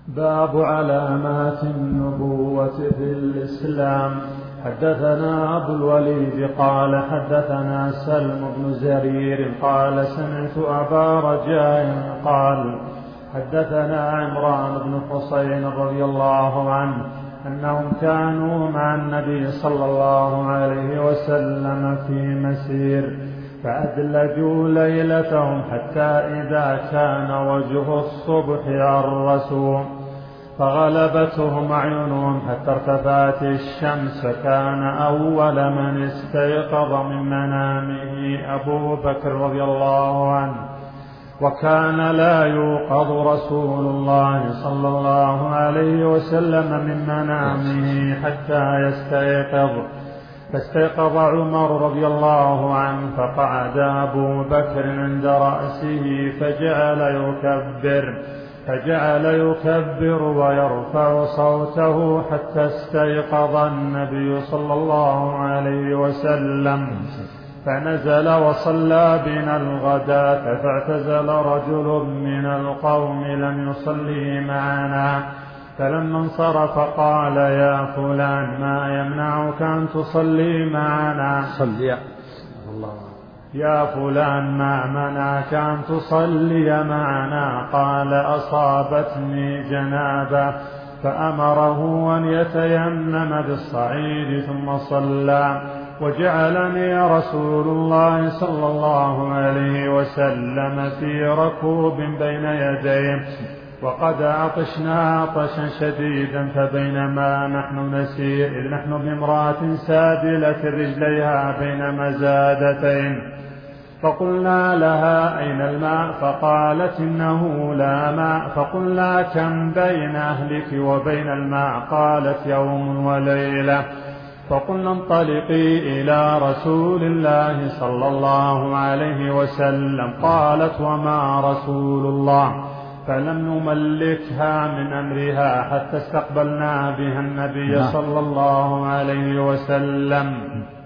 باب علامات النبوة في الإسلام. حدثنا أبو الوليد قال حدثنا سلم بن زرير قال سمعت أبا رجاء قال حدثنا عمران بن حسين رضي الله عنه أنهم كانوا مع النبي صلى الله عليه وسلم في مسير فأدلجوا ليلتهم حتى إذا كان وجه الصبح عرسوا فغلبتهم أعينهم حتى ارتفعت الشمس. كان أول من استيقظ من منامه أبو بكر رضي الله عنه وكان لا يوقظ رسول الله صلى الله عليه وسلم من منامه حتى يستيقظ. فاستيقظ عمر رضي الله عنه فقعد أبو بكر عند رأسه فجعل يكبر ويرفع صوته حتى استيقظ النبي صلى الله عليه وسلم فنزل وصلى بنا الغداة فاعتزل رجل من القوم لم يصلي معنا فلما انصرف قال يا فلان ما يمنعك أن تصلي معنا؟ يا فلان ما منعك أن تصلي معنا؟ قال أصابتني جنابة. فأمره أن يتيمم بالصعيد ثم صلى. وجعلني رسول الله صلى الله عليه وسلم في ركوب بين يديه وقد عطشنا عطشا شديدا فبينما نحن نسير إذ نحن بامرأة سادلة رجليها بين مزادتين فقلنا لها أين الماء؟ فقالت إنه لا ماء. فقلنا كم بين أهلك وبين الماء؟ قالت يوم وليلة. فقلنا انطلقي إلى رسول الله صلى الله عليه وسلم. قالت وما رسول الله؟ فلم نملكها من أمرها حتى استقبلنا بها النبي صلى الله عليه وسلم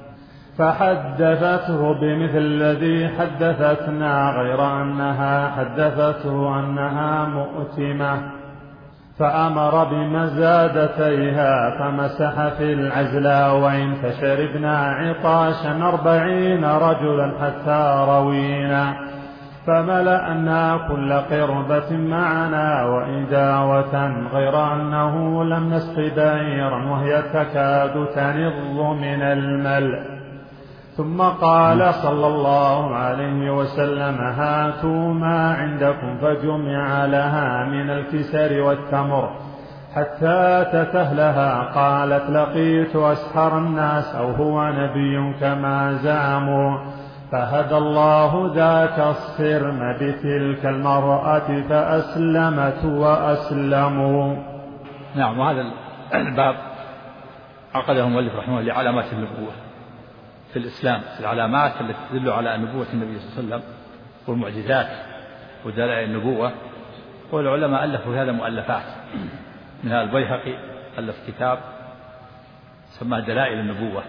فحدثته بمثل الذي حدثتنا غير أنها حدثته أنها مؤتمة. فأمر بمزادتيها فمسح في العزلاوين فشربنا عطاشا 40 رجلا حتى روينا فملأنا كل قربة معنا وإداوة غير أنه لم نسق بعيرا وهي تكاد تنض من الملء. ثم قال صلى الله عليه وسلم هاتوا ما عندكم فجمع لها من الكسر والتمر حتى تتهلها. قالت لقيت أسحر الناس أو هو نبي كما زعموا فهدى الله ذاك الصرم بتلك المرأة فأسلمت وأسلموا. نعم. وهذا الباب عقده المؤلف رحمه الله لعلامات النبوة في الإسلام، العلامات التي تدل على نبوة النبي صلى الله عليه وسلم والمعجزات ودلائل النبوة. والعلماء ألفوا في هذا مؤلفات، منها البيهقي ألف كتاب سماه دلائل النبوة،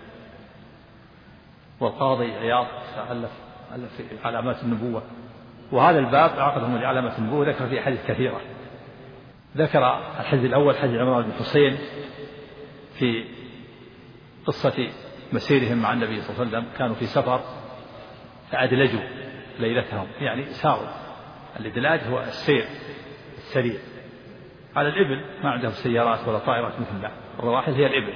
والقاضي عياض ألف في علامات النبوة. وهذا الباب عقدهم لعلامات النبوة ذكر فيه أحاديث كثيرة. ذكر الحديث الأول حديث عمران بن حسين في قصة مسيرهم مع النبي صلى الله عليه وسلم. كانوا في سفر فأدلجوا ليلتهم، يعني ساروا. الإدلاج هو السير السريع على الإبل، ما عندهم سيارات ولا طائرات مثلنا، الرواحل هي الإبل.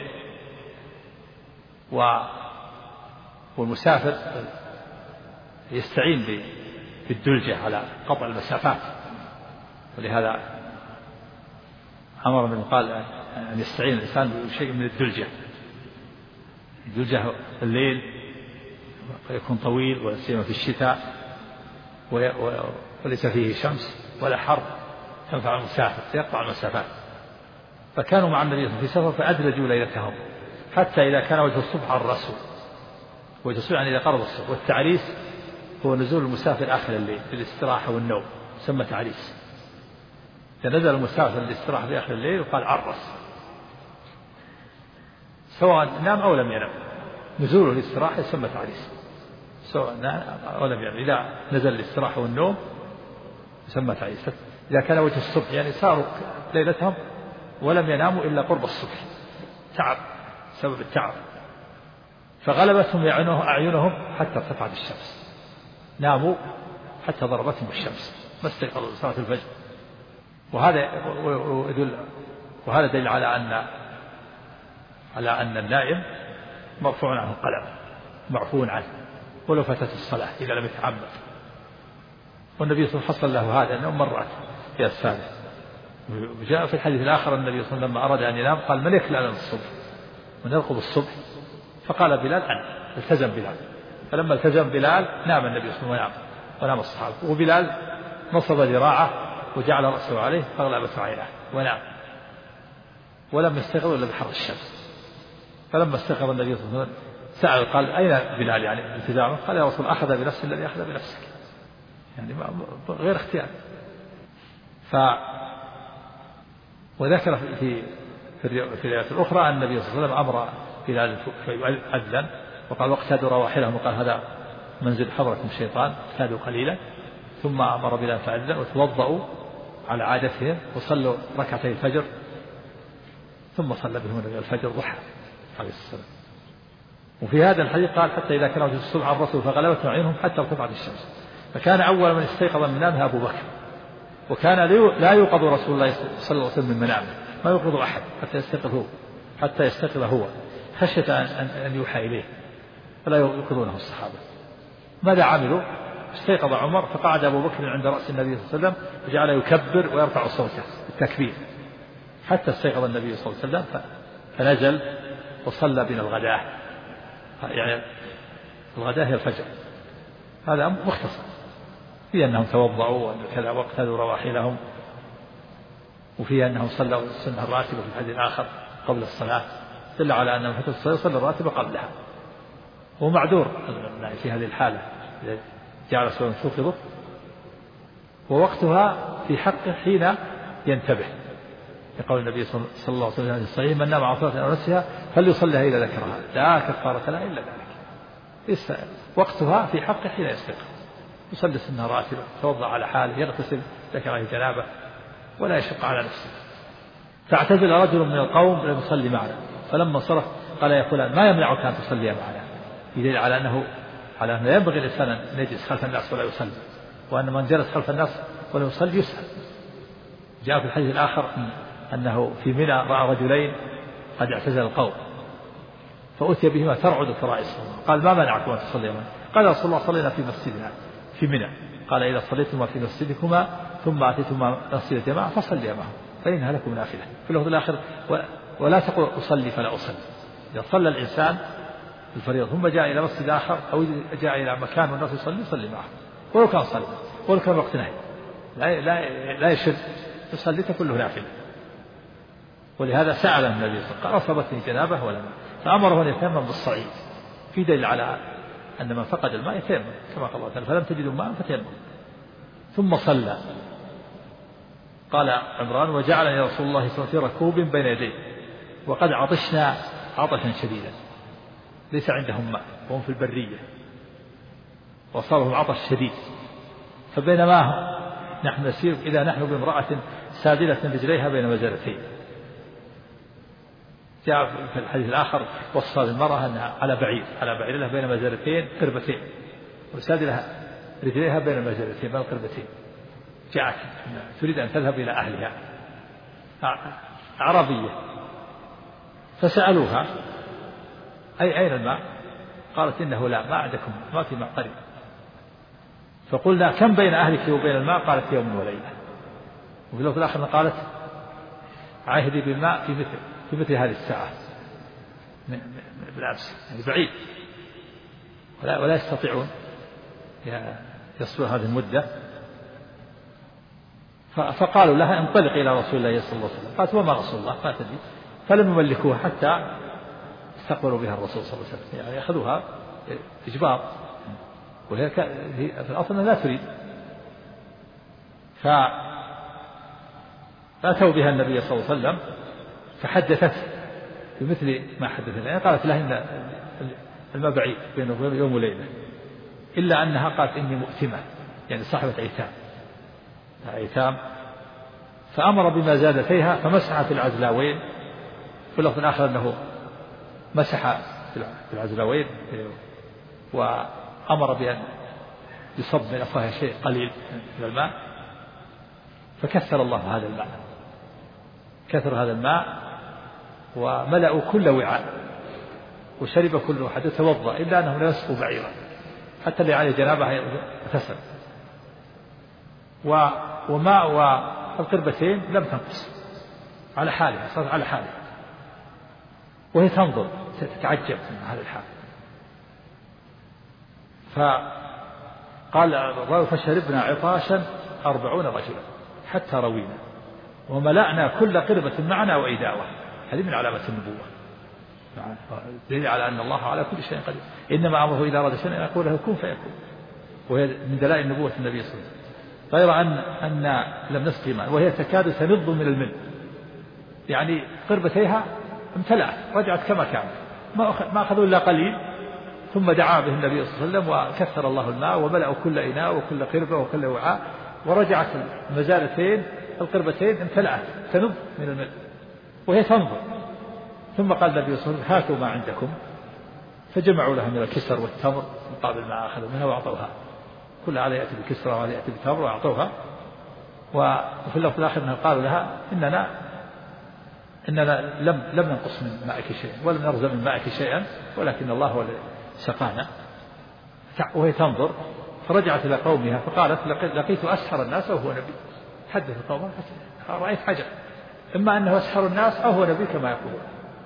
والمسافر يستعين بالدلجة على قطع المسافات، ولهذا أمر من قال أن يستعين الإنسان بشيء من الدلجة. الدلجة الليل يكون طويل ولا سيما في الشتاء وليس فيه شمس ولا حر تنفع المسافر فيقطع المسافات. فكانوا مع النبي في سفر فأدلجوا ليلتهم حتى إذا كان وجه الصبح عرسوا. وجه الصبح يعني إذا قرب الصبح. والتعريس هو نزول المسافر آخر الليل في الاستراحة والنوم، سمى تعريس. فنزل المسافر للاستراحة في آخر الليل وقال عرس، سواء نام أو لم ينم. نزوله للاستراحة يسمى تعريس سواء نام أو لم ينم. إذا نزل للاستراحة والنوم يسمى تعريس. إذا كان وجه الصبح يعني ساروا ليلتهم ولم يناموا إلا قرب الصبح، تعب سبب التعب، فغلبتهم أعينهم حتى ارتفعت الشمس، ناموا حتى ضربتهم الشمس ما استيقظوا لصلاة الفجر. وهذا دليل على أن النائم مرفوع عنه القلم، معفو عنه ولو فاتت الصلاة إذا لم يتعمد. والنبي صلى الله عليه وسلم حصل له هذا أنه مرات في الثالث. وجاء في الحديث الآخر النبي صلى الله عليه وسلم لما أراد أن ينام قال: من يكفل لنا الصبح؟ من يرقب الصبح؟ فقال بلال: أنا. التزم بلال، فلما التزم بلال نام النبي صلى الله عليه وسلم ونام الصحابة، وبلال نصب ذراعه وجعل رأسه عليه فاغلبته عيناه ونام ولم يستيقظ إلا بحر الشمس. فلما استيقظ النبي صلى الله عليه وسلم سأل قال: أين بلال يعني التزامه؟ قال: يا رسول أخذ بنفس الذي أخذ بنفسك، يعني غير اختيار. وذكر في الرواية الأخرى أن النبي صلى الله عليه وسلم أمر بلال فيؤذن، وقال: واقتادوا رواحلهم، وقال: هذا منزل حضركم الشيطان، اقتادوا قليلا. ثم أمر بلال فأذن، وتوضأوا على عادتهم وصلوا ركعتي الفجر، ثم صلى بهم النبي الفجر ضحى عليه السلام. وفي هذا الحديث قال: حتى إذا كان وجه الصبح عن الرسول فغلبتهم عينهم حتى ارتفعت الشمس. فكان أول من استيقظ من منامه أبو بكر، وكان لا يوقظ رسول الله صلى الله عليه وسلم من منامه، ما يوقظ أحد حتى يستيقظ هو خشية أن يوحى إليه، فلا يوقظونه الصحابة. ماذا عملوا؟ استيقظ عمر فقعد أبو بكر عند رأس النبي صلى الله عليه وسلم وجعل يكبر ويرفع صوته بالتكبير حتى استيقظ النبي صلى الله عليه وسلم، فنزل وصلى بنا الغداة. يعني الغداة هي الفجر. هذا مختصر في أنهم توضأوا وكذا واقتادوا رواحلهم، وفي أنهم صلوا السنة الراتبة في الحديث الآخر قبل الصلاة، دل على أنهم حتى الصلاة صلى الراتبة قبلها. هو معذور في هذه الحالة إذا جعل سواء توقظه، ووقتها في حقه حين ينتبه، يقول النبي صلى الله عليه وسلم في الصحيح: من نام عن صلاة أو نسيها فليصلها إذا ذكرها، لا كفارة لها إلا ذلك. وقتها في حقه حين يستيقظ، يصلي السنة راتبة، يتوضأ على حاله، يغتسل ذكره جنابه ولا يشق على نفسه. فاعتزل رجل من القوم لم يصلي معنا، فلما انصرف قال: يا فلان ما يمنعك أن تصلي معنا؟ يدل على أنه ينبغي الإنسان أن يجلس خلف الناس ولا يصلي، وأن من جلس خلف الناس ولا يصلي يسأل. جاء في الحديث الآخر أنه في منى رأى رجلين قد اعتزل القوم، فأتي بهما ترعد فرائصهما، قال: ما منعكم أن تصلي معنا؟ قال: رسول الله صلينا في مسجدنا في منى. قال: إذا صليتما في مسجدكما ثم أتيتما مسجد الجماعة فصليا معهم فإنها لكم نافلة. في اللفظ الآخر: ولا تقل أصلي فلا أصلي. إذا صلى الإنسان الفريضة ثم جاء إلى مسجد آخر أو جاء إلى مكان والناس يصلي معه ولو كان صلى ولو كان وقت نهي لا يشد، يصلي كله نافلة. ولهذا سأل النبي صلى الله عليه وسلم: قال: أصابتني جنابة ولا ماء؟ فأمره أن يتيمم بالصعيد، في دليل على أن من فقد الماء يتيمم كما قال الله تعالى: فلم تجدوا ماء فتيمم. ثم صلى. قال عمران: وجعلني رسول الله صلى الله عليه وسلم في ركوب بين يديه وقد عطشنا عطشا شديدا، ليس عندهم ماء وهم في البرية وصارهم عطش شديد، فبينما نحن نسير إذا نحن بامرأة سادلة رجليها بين مزارتين. جاء في الحديث الآخر وصى المرأة أنها على بعير لها بين مزارتين قربتين، وسادلة رجليها بين المزارتين بين القربتين. جاءت تريد أن تذهب إلى أهلها، عربية، فسألوها: أين الماء؟ قالت: إنه لا، ما عندكم ما في ماء قريب. فقلنا: كم بين أهلك وبين الماء؟ قالت: يوم وليلة. وفي اللفظ الآخر قالت: عهدي بالماء في مثل هذه الساعة بالأمس، يعني بعيد ولا يستطيعون يصلوا هذه المدة. فقالوا لها: انطلق إلى رسول الله صلى الله عليه وسلم. قالت: وما رسول الله؟ قالت: لي. فلم يملكوها حتى استقبلوا بها الرسول صلى الله عليه وسلم، يعني أخذوها إجبار، وهي في الأصل لا تريد. فأتوا بها النبي صلى الله عليه وسلم فحدثت بمثل ما حدثنا، يعني قالت له: إن الماء بعيد بينه وبين يوم وليلة، إلا أنها قالت: إني مؤتمة، يعني صاحبة أيتام، فأمر بمزادتيها فمسح في العزلاوين، في اللفظ الآخر أنه مسح في العزلاوين، وأمر بأن يصب من أفواه شيء قليل من الماء، فكثر الله هذا الماء، كثر هذا الماء وملأوا كل وعاء وشرب كل واحد توضأ، إلا أنه لا يسقوا بعيرا حتى اللي عليه جنابه اغتسل. وماء والقربتين لم تنقص على حالها، صارت على حالها، وهي تنظر تتعجب من هذا الحال. فقال الراوي فشربنا عطاشا 40 رجلا حتى روينا وملأنا كل قربة معنا وإداوة. هذه من علامة النبوة، دليل على أن الله على كل شيء قدير. إنما أمره إذا أراد شيئا يقول له كن فيكون، وهي من دلائل نبوة النبي صلى الله عليه وسلم. غير أن لم نسقي ماء وهي تكاد تنض من الملء، يعني قربتيها امتلأت رجعت كما كانت، ما أخذوا إلا قليل، ثم دعا به النبي صلى الله عليه وسلم وكثر الله الماء وملأوا كل إناء وكل قربة وكل وعاء، ورجعت المزالتين القربتين امتلأت تنض من الملء وهي تنظر. ثم قال النبي صلى الله عليه وسلم هاتوا ما عندكم، فجمعوا لها من الكسر والتمر مقابل ما أخذوا منها وأعطوها، كل هذا يأتي بكسرى وهذا يأتي بتمر وأعطوها. وفي اللفظ الآخر أنه قالوا لها إننا لم ننقص من مائك شيئا ولم نرزق من مائك شيئا، ولكن الله هو الذي سقانا. وهي تنظر، فرجعت إلى قومها فقالت لقيت أسحر الناس وهو نبي. حدث قومها رأيت حاجة، إما أنه أسحر الناس أو هو نبي كما يقولون.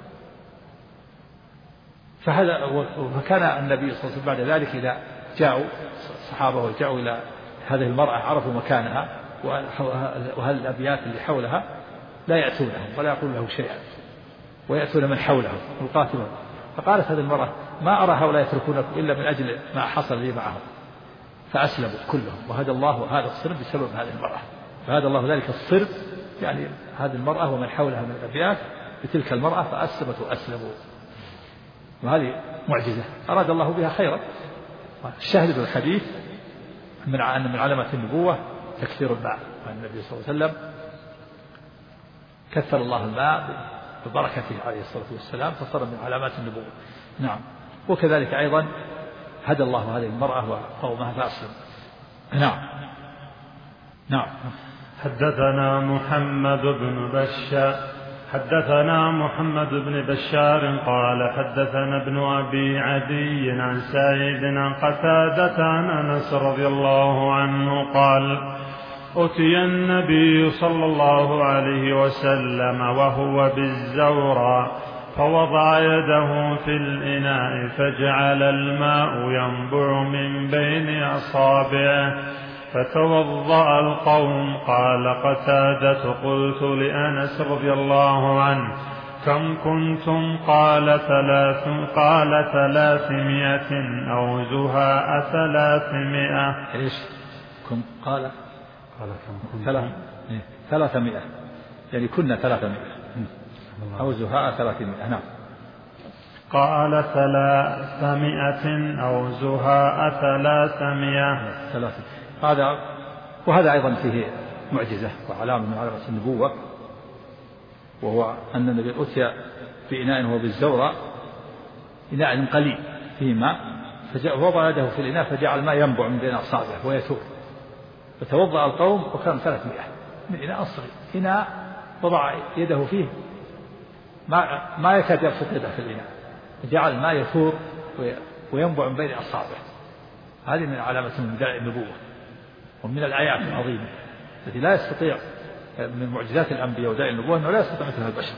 فكان النبي صلى الله عليه وسلم بعد ذلك إذا جاءوا الصحابة وجاءوا إلى هذه المرأة عرفوا مكانها وهل الأبيات اللي حولها لا يأتونهم ولا يقول له شيئا، ويأتون من حولهم ويقاتلون. فقالت هذه المرأة ما أرى هؤلاء يتركونكم إلا من أجل ما حصل لي معهم، فأسلموا كلهم، وهدى الله هذا الصرب بسبب هذه المرأة، فهدى الله ذلك الصرب يعني هذه المرأة ومن حولها من الأبيات بتلك المرأة فأسلمت وأسلموا. وهذه معجزة أراد الله بها خيرا. الشاهد الحديث أن من علامة النبوة تكثير الماء، والنبي صلى الله عليه وسلم كثر الله الماء ببركته عليه الصلاة والسلام فصار من علامات النبوة. نعم. وكذلك أيضا هدى الله هذه المرأة وقومها فأسلم. نعم. حدثنا محمد بن بشار قال حدثنا ابن أبي عدي عن سعيد عن قتادة عن أنس رضي الله عنه قال أتي النبي صلى الله عليه وسلم وهو بالزورى فوضع يده في الإناء فجعل الماء ينبع من بين أصابعه فتوضأ القوم. قال قتادة قلت لأنس رضي الله عنه كم كنتم؟ قال 300 أو زهاء 300. إيش كم؟ قال 300 يعني كنا 300 أو زهاء 300. نعم. قال 300 أو زهاء 300. وهذا أيضا فيه معجزة وعلامة من علامات النبوة، وهو أن النبي أتي بإناء هو بالزورة، إناء قليل فيه ماء، فوضع يده في الإناء فجعل الماء ينبع من بين أصابعه ويثور، فتوضأ القوم وكان 300 من إناء صغير، إناء وضع يده فيه ما يكاد يبسط يده في الإناء، فجعل الماء يثور وينبع من بين أصابعه. هذه من علامة من دلائل النبوة ومن الآيات العظيمة التي لا يستطيع من معجزات الأنبياء ودلائل النبوة أنه لا يستطيع مثلها البشر.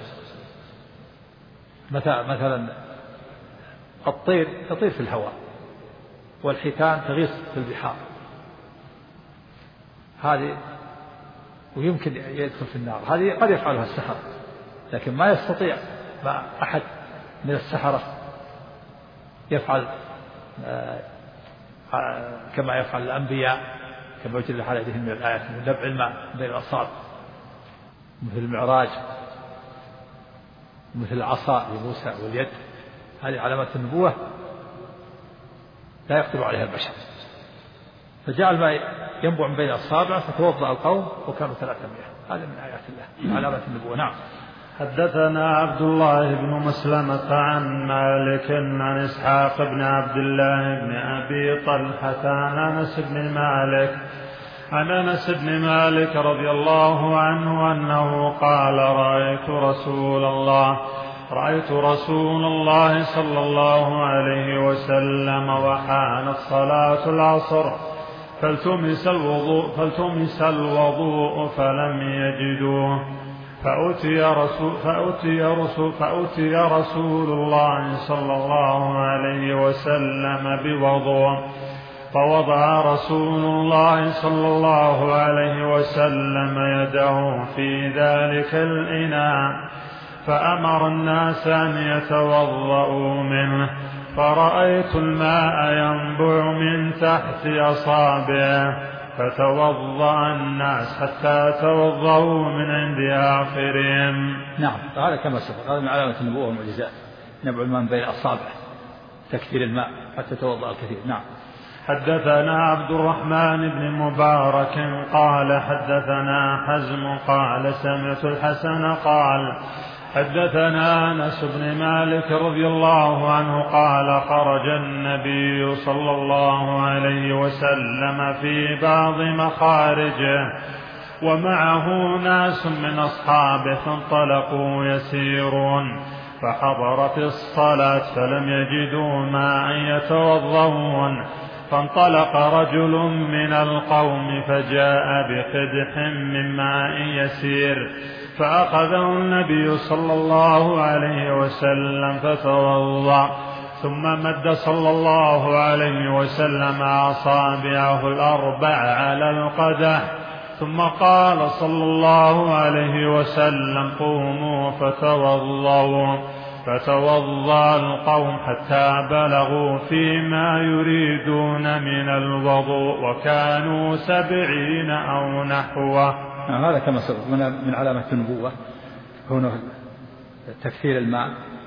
مثلا الطير تطير في الهواء، والحيتان تغيص في البحار، هذه ويمكن يدخل في النار، هذه قد يفعلها السحرة، لكن ما يستطيع أحد من السحرة يفعل كما يفعل الأنبياء، كما وجد على يدهم من الآيات من نبع الماء بين الأصابع، مثل المعراج، مثل العصا لموسى واليد. هذه علامات النبوة لا يقدر عليها البشر، فجعل الماء ينبع من بين أصابع فتوضأ القوم وكانوا 300. هذا من آيات الله من علامات النبوة. نعم. حدثنا عبد الله بن مسلمة عن مالك عن إسحاق بن عبد الله بن أبي طلحة عن أنس بن مالك رضي الله عنه أنه قال رأيت رسول الله صلى الله عليه وسلم وحانت صلاة العصر فالتمس الوضوء فلم يجدوه فأتي رسول الله صلى الله عليه وسلم بوضوء فوضع رسول الله صلى الله عليه وسلم يده في ذلك الإناء فأمر الناس أن يتوضؤوا منه فرأيت الماء ينبع من تحت أصابعه فتوضأ الناس حتى توضؤوا من عند آخرهم. نعم. هذا كما سبق هذا من علامة النبوة والمعجزات نبع الماء بين أصابع تكثير الماء حتى توضأ الكثير. نعم. حدثنا عبد الرحمن بن مبارك قال حدثنا حزم قال سمعت الحسن قال حدثنا أنس بن مالك رضي الله عنه قال خرج النبي صلى الله عليه وسلم في بعض مخارجه ومعه ناس من أصحابه فانطلقوا يسيرون فحضرت الصلاة فلم يجدوا ماء يتوضؤون فانطلق رجل من القوم فجاء بقدح من ماء يسير فأخذه النبي صلى الله عليه وسلم فتوضأ ثم مد صلى الله عليه وسلم أصابعه الأربع على القدح ثم قال صلى الله عليه وسلم قوموا فتوضأ القوم حتى بلغوا فيما يريدون من الوضوء وكانوا 70 أو نحوه. هذا كما سبق من علامة النبوة كونه تكثير الماء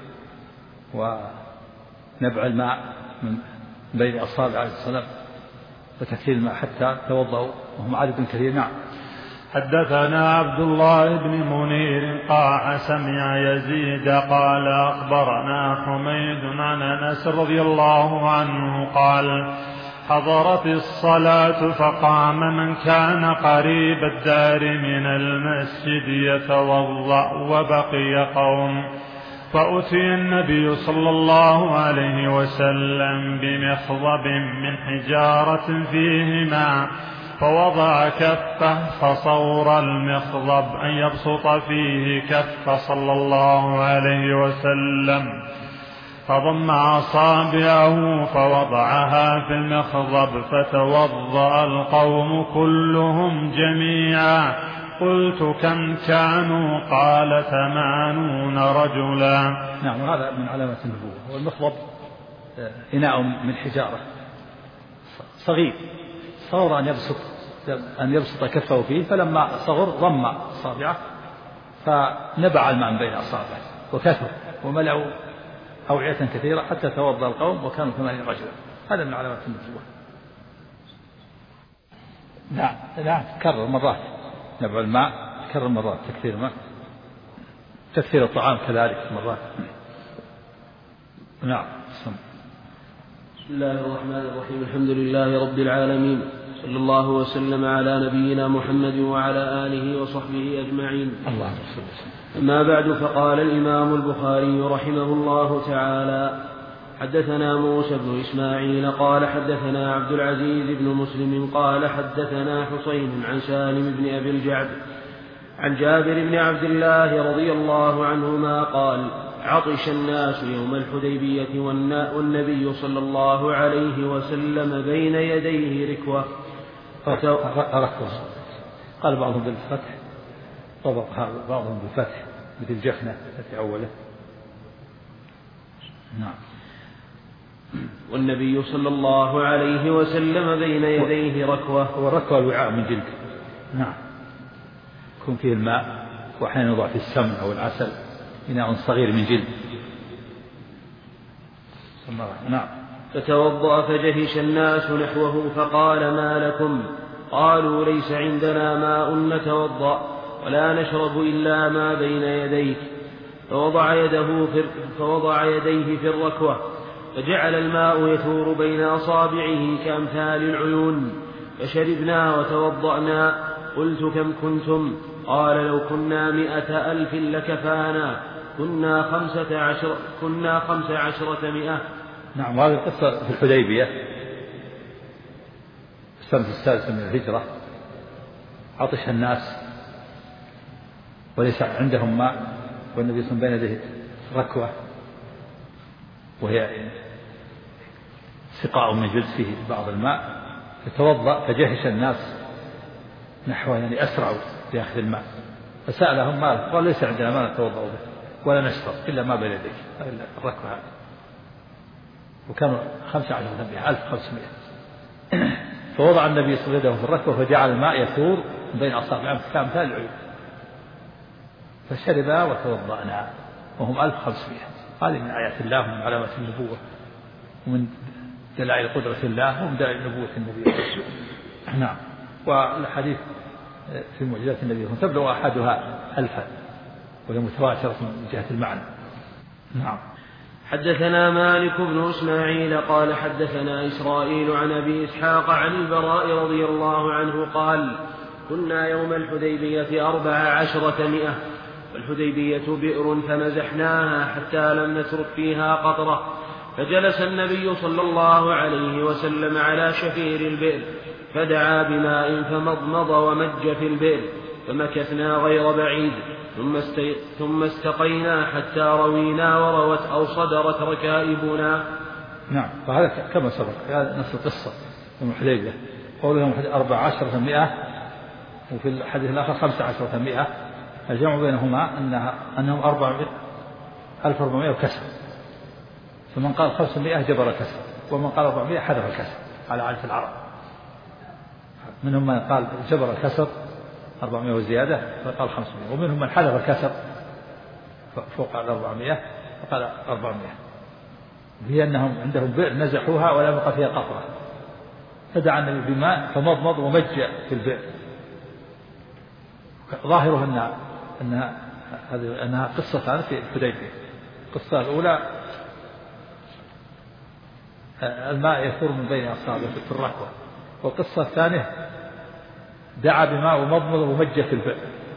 ونبع الماء من بين أصابع عليه السلام وتكثير الماء حتى توضأوا وهم عدد كثير. نعم. حدثنا عبد الله بن منير قال سمع يزيد قال أخبرنا حميد عن أنس رضي الله عنه قال حضرت الصلاة فقام من كان قريب الدار من المسجد يتوضأ وبقي قوم فأتي النبي صلى الله عليه وسلم بمخضب من حجارة فيه ماء فوضع كفه فصور المخضب أن يبسط فيه كفه صلى الله عليه وسلم فضم أصابعه فوضعها في المخضب فتوضأ القوم كلهم جميعا قلت كم كانوا قال 80 رجلا. نعم. هذا من علامة النبوة. والمخضب إناء من حجارة صغير صار أن يبسط كفه فيه فلما صغر ضم أصابعه فنبع الماء من بين أصابعه وكثر وملأوا أوعية كثيرة حتى توضأ القوم وكانوا 80 رجلا. هذا من علامات النبوة. نعم. كرر مرات نبع الماء كرر مرات تكثير الماء تكثير الطعام كذلك مرات. نعم. بسم الله الرحمن الرحيم. الحمد لله رب العالمين صلى الله وسلم على نبينا محمد وعلى آله وصحبه أجمعين. الله. أما بعد فقال الإمام البخاري رحمه الله تعالى حدثنا موسى بن إسماعيل قال حدثنا عبد العزيز بن مسلم قال حدثنا حسين عن سالم بن أبي الجعد عن جابر بن عبد الله رضي الله عنهما قال عطش الناس يوم الحديبية والنبي صلى الله عليه وسلم بين يديه ركوة قال بعضهم بالفتح طبقها بعضهم بالفتح مثل جفنة فتح أوله. نعم. والنبي صلى الله عليه وسلم بين يديه ركوة. وركوة الوعاء من جلد. نعم. يكون فيه الماء وأحيانا يوضع في السمن أو العسل إناء صغير من جلد. نعم. فتوضأ فجهش الناس نحوه فقال ما لكم قالوا ليس عندنا ماء نتوضأ ولا نشرب إلا ما بين يديك. فوضع يديه في الركوة فجعل الماء يثور بين أصابعه كأمثال العيون، فشربنا وتوضأنا. قلت كم كنتم؟ قال لو كنا 100,000 لكفانا، كنا 15 نعم. هذه القصة في الحديبية السنة السادسة من الهجرة. عطش الناس وليس عندهم ماء، والنبي صلى الله عليه وسلم بين يديه ركوة وهي سقاء من جلد فيه بعض الماء، فتوضأ فجهش الناس نحو أسرعوا في أخذ الماء، فسألهم ما قال ليس عندنا ما نتوضأ به ولا نشرب إلا ما بين يديك، إلا الركوة هذه. وكانوا 15,500. فوضع النبي صلى الله عليه وسلم في الركوة فجعل الماء يثور بين أصابعهم كأمثال العيون، فشربا وتوضأنا وهم 1500. هذه من آيات الله ومن علامات النبوة ومن دلائل قدرة الله ومن دلائل نبوة النبي. نعم. والحديث في معجزات النبي تبلغ أحدها 1000 وهي متواترة من جهة المعنى. نعم. حدثنا مالك بن إسماعيل قال حدثنا إسرائيل عن أبي إسحاق عن البراء رضي الله عنه قال كنا يوم الحديبية 14 والحديبية بئر فمزحناها حتى لم نترك فيها قطرة، فجلس النبي صلى الله عليه وسلم على شفير البئر فدعا بماء فمضمض ومج في البئر، فمكثنا غير بعيد ثم استقينا حتى روينا وروت أو صدرت ركائبنا. نعم. فهذا كما سبق، هذا نفس القصة يوم الحديبية. قولهم 14 وفي الحديث الآخر 15 الجمع بينهما أنهم 1400 وكسر، فمن قال 500 جبر الكسر، ومن قال 400 حذف الكسر على عادة العرب. منهم من قال جبر الكسر 400 وزيادة فقال 500، ومنهم من حذف الكسر فوق 400 فقال 400. هي أنهم عندهم بئر نزحوها ولا بقى فيها قطرة، فدعا النبي بماء فمضمض ومج في البئر. ظاهره أنها قصتان في الحديبية. القصة الأولى الماء يثور من بين أصابعه في الركوة، والقصة الثانية دعا بماء ومضمض ومج في البئر،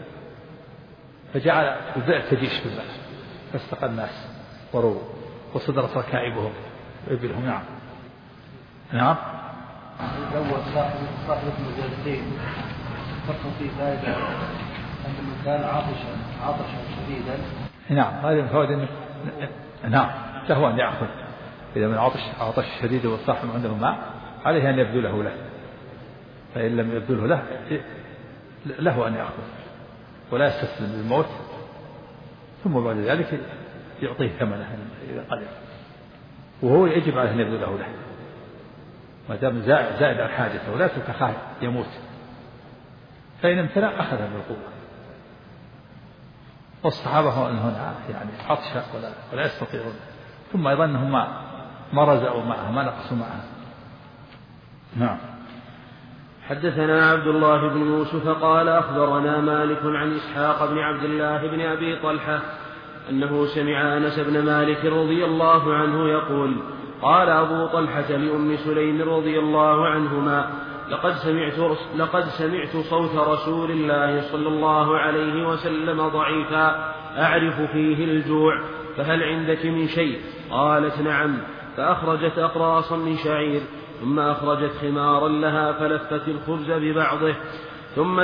فجعل البئر تجيش بالماء فاستقى الناس وروا وصدرت ركائبهم وإبلهم. نعم. نعم. الأول صاحب المجالسين فقط في فائدة أن كان عطشا شديدا. نعم. هذه من فوائد. نعم. له أن يأخذ إذا من عطش شديد والصاحب عنده ماء عليه أن يبذله له، فإن لم يبذله له أن يأخذ ولا يستسلم للموت، ثم بعد ذلك يعطيه ثمنه إذا قدر، وهو يجب عليه أن يبذله له ما دام زائد عن حاجته، ولا تتخاه يموت، فإن امتنع أخذ بالقوة. والصحابة هنا عطشا ولا يستطيعون، ثم أيضا أنهم ما رزقوا معها ما نقصوا معها. نعم. حدثنا عبد الله بن يوسف قال أخبرنا مالك عن إسحاق بن عبد الله بن أبي طلحة أنه سمع أنس بن مالك رضي الله عنه يقول قال أبو طلحة لأم سليم رضي الله عنهما لقد سمعت صوت رسول الله صلى الله عليه وسلم ضعيفا أعرف فيه الجوع، فهل عندك من شيء؟ قالت نعم. فأخرجت أقراصا من شعير، ثم أخرجت خمارا لها فلفت الخبز ببعضه ثم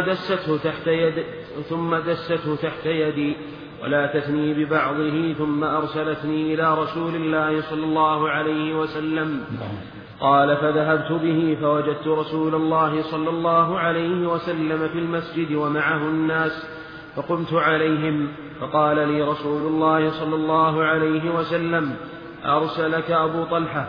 دسته تحت يدي ولا تثني ببعضه، ثم أرسلتني إلى رسول الله صلى الله عليه وسلم. قال فذهبت به فوجدت رسول الله صلى الله عليه وسلم في المسجد ومعه الناس، فقمت عليهم فقال لي رسول الله صلى الله عليه وسلم أرسلك أبو طلحة.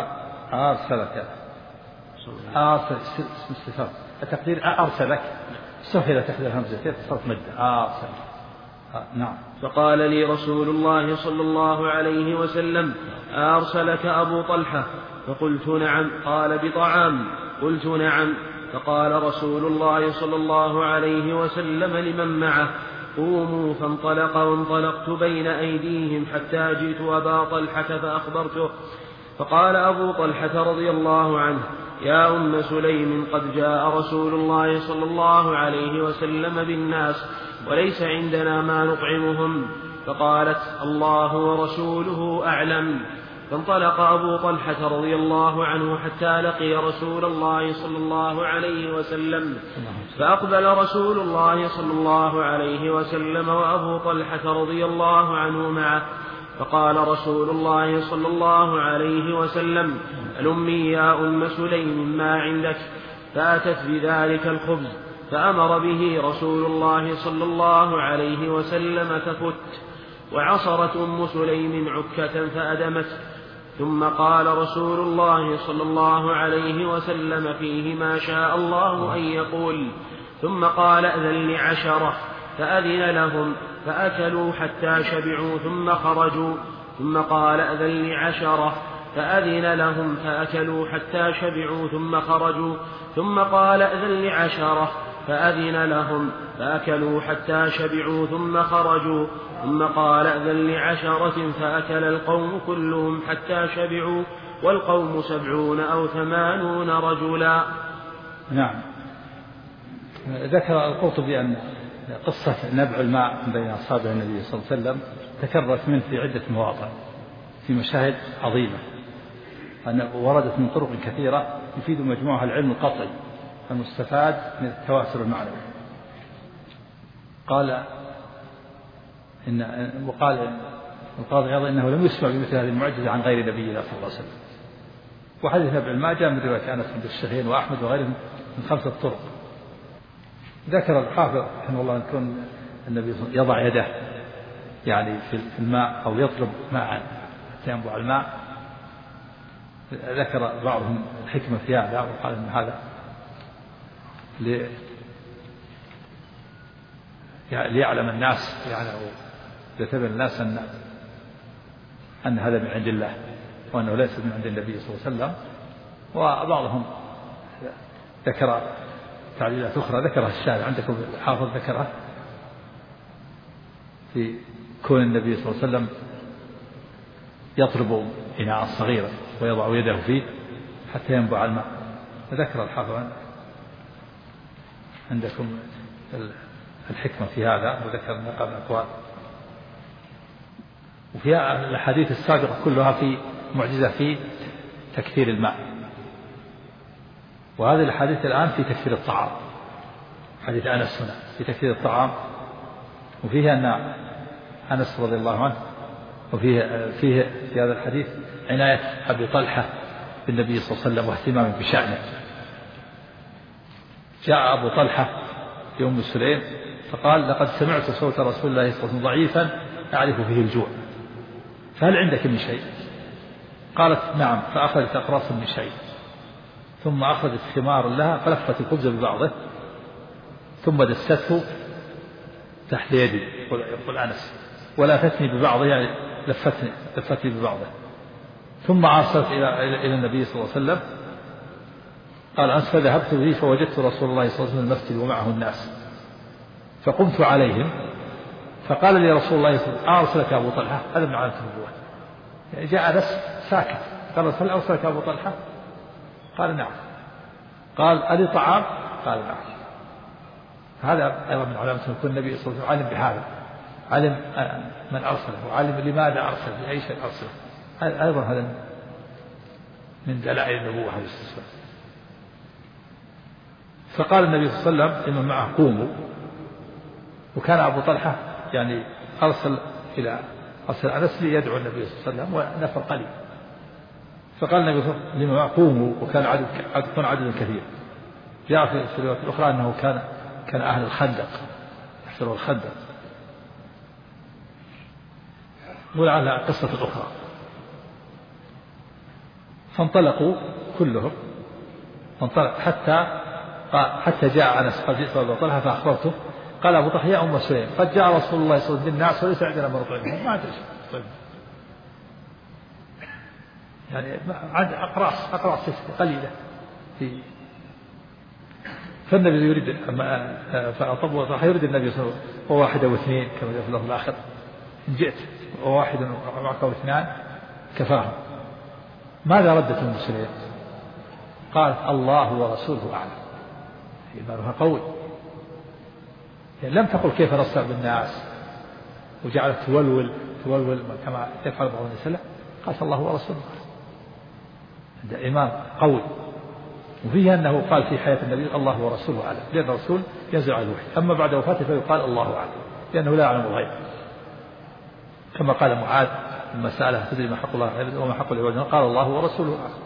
التقدير أرسلك سهل تحت الهمزة صرت مد أرسل. نعم. فقال لي رسول الله صلى الله عليه وسلم أرسلك أبو طلحة؟ فقلت نعم. قال بطعام؟ قلت نعم. فقال رسول الله صلى الله عليه وسلم لمن معه: قوموا. فانطلق وانطلقت بين أيديهم حتى جئت أبا طلحة فأخبرته. فقال أبو طلحة رضي الله عنه: يا أم سليم، قد جاء رسول الله صلى الله عليه وسلم بالناس وليس عندنا ما نطعمهم. فقالت: الله ورسوله أعلم. فانطلق أبو طلحة رضي الله عنه حتى لقي رسول الله صلى الله عليه وسلم، فأقبل رسول الله صلى الله عليه وسلم وأبو طلحة رضي الله عنه معه. فقال رسول الله صلى الله عليه وسلم: ألمي يا أم سليم ما عندك. فأتت بذلك الخبز، فأمر به رسول الله صلى الله عليه وسلم ففت، وعصرت أم سليم عكة فأدمت. ثم قال رسول الله صلى الله عليه وسلم فيه ما شاء الله أن يقول، ثم قال: أذن لعشرة. فأذن لهم فأكلوا حتى شبعوا ثم خرجوا. ثم قال: أذن لعشرة. فأذن لهم فأكلوا حتى شبعوا ثم خرجوا. ثم قال: أذن لعشرة. فأذن لهم فأكلوا حتى شبعوا ثم خرجوا. ثم قال: أذن لعشرة. فأكل القوم كلهم حتى شبعوا، والقوم 70 أو 80 رجلا. نعم. ذكر القرطبي أن قصة نبع الماء بين أصحاب النبي صلى الله عليه وسلم تكررت منه في عدة مواضع في مشاهد عظيمة، أن وردت من طرق كثيرة يفيد مجموعها العلم القطعي المستفاد من التواتر المعنوي. وقال القاضي عياض إنه لم يسمع بمثل هذه المعجزة عن غير نبينا صلى الله عليه وسلم. وحديث نبع الماء جاء من رواية أنس بن الشهين وأحمد وغيرهم من 5 طرق. ذكر الحافظ رحمه الله أن يكون النبي يضع يده يعني في الماء أو يطلب ماء حتى ينبع الماء. ذكر بعضهم الحكمة في هذا، وقال أن هذا ليعلم الناس يعني يتبين الناس أن هذا من عند الله وأنه ليس من عند النبي صلى الله عليه وسلم. وبعضهم ذكر تعليلات أخرى ذكرها الشارع عندكم الحافظ ذكرها في كون النبي صلى الله عليه وسلم يطلب إناء صغيرا ويضع يده فيه حتى ينبع الماء. فذكر الحافظ عندكم الحكمة في هذا، وذكر نقل الأقوال. وفي الحديث السابقة كلها في معجزة في تكثير الماء، وهذه الحديث الآن في تكثير الطعام. حديث أنس هنا في تكثير الطعام، وفيه أن أنس رضي الله عنه وفيه في هذا الحديث عناية أبي طلحة بالنبي صلى الله عليه وسلم واهتمامه بشأنه. جاء أبو طلحة يوم سليم فقال: لقد سمعت صوت رسول الله صلى الله عليه وسلم ضعيفا أعرف فيه الجوع، فهل عندك من شيء؟ قالت: نعم. فأخذت أقراصا من شيء، ثم أخذت خمار لها فلفت الخبز ببعضه ثم دسته تحت يدي، يقول أنس، ولفتني ببعضه يعني لفتني ببعضه. ثم عاصرت إلى النبي صلى الله عليه وسلم. قال أنس: فذهبت به فوجدت رسول الله صلى الله عليه وسلم المسجد ومعه الناس، فقمت عليهم فقال لي رسول الله صلى الله عليه وسلم: أرسلك أبو طلحة؟ هذا من علامة النبوة. يعني جاء أنس ساكت، قال: هل أرسلك أبو طلحة؟ قال: نعم. قال: ألي طعام؟ قال: نعم. هذا أيضا من علامة يكون النبي صلى الله عليه وسلم علم بهذا، علم من أرسله وعلم لماذا أرسله، لأي شيء أرسله. أيضا هذا من دلائل النبوة عليه الصلاة والسلام. فقال النبي صلى الله عليه وسلم لمن معه: قوموا. وكان أبو طلحة يعني أرسل أنس ليدعو النبي صلى الله عليه وسلم ونفر قليل. فقال النبي صلى الله عليه وسلم لمن معه: قوموا. وكان عدد كثير. جاء في الرواية الأخرى أنه كان أهل الخندق يحفروا الخندق، ولعل قصة أخرى. فانطلقوا كلهم، حتى جاء أنس قال: جئت أبو طلحة فأخبرته. قال أبو طلحة: يا أم سليم، قد جاء رسول الله صلى الله عليه وسلم بالناس وليس عندنا ما نطعمهم. ما أدري طيب. يعني عند أقراص قليلة في فالنبي يريد فأطب يريد النبي صلى الله عليه وسلم وواحد واثنين كما في اللفظ الآخر إن جئت وواحد معك واثنان كفاهم. ماذا ردت أم سليم؟ قالت الله ورسوله أعلم. إيمانها قوي، يعني لم تقل كيف نصنع بالناس وجعلت تولول كما يفعل بعض الناس، قالت الله ورسوله. هذا إيمان قوي. وفيه أنه قال في حياة النبي الله ورسوله أعلم، لأن الرسول ينزل على الوحي، أما بعد وفاته فيقال الله أعلم لأنه لا يعلم الغيب، كما قال معاذ لما سأله تدري ما حق الله وما حق العباد؟ قال الله ورسوله أعلم.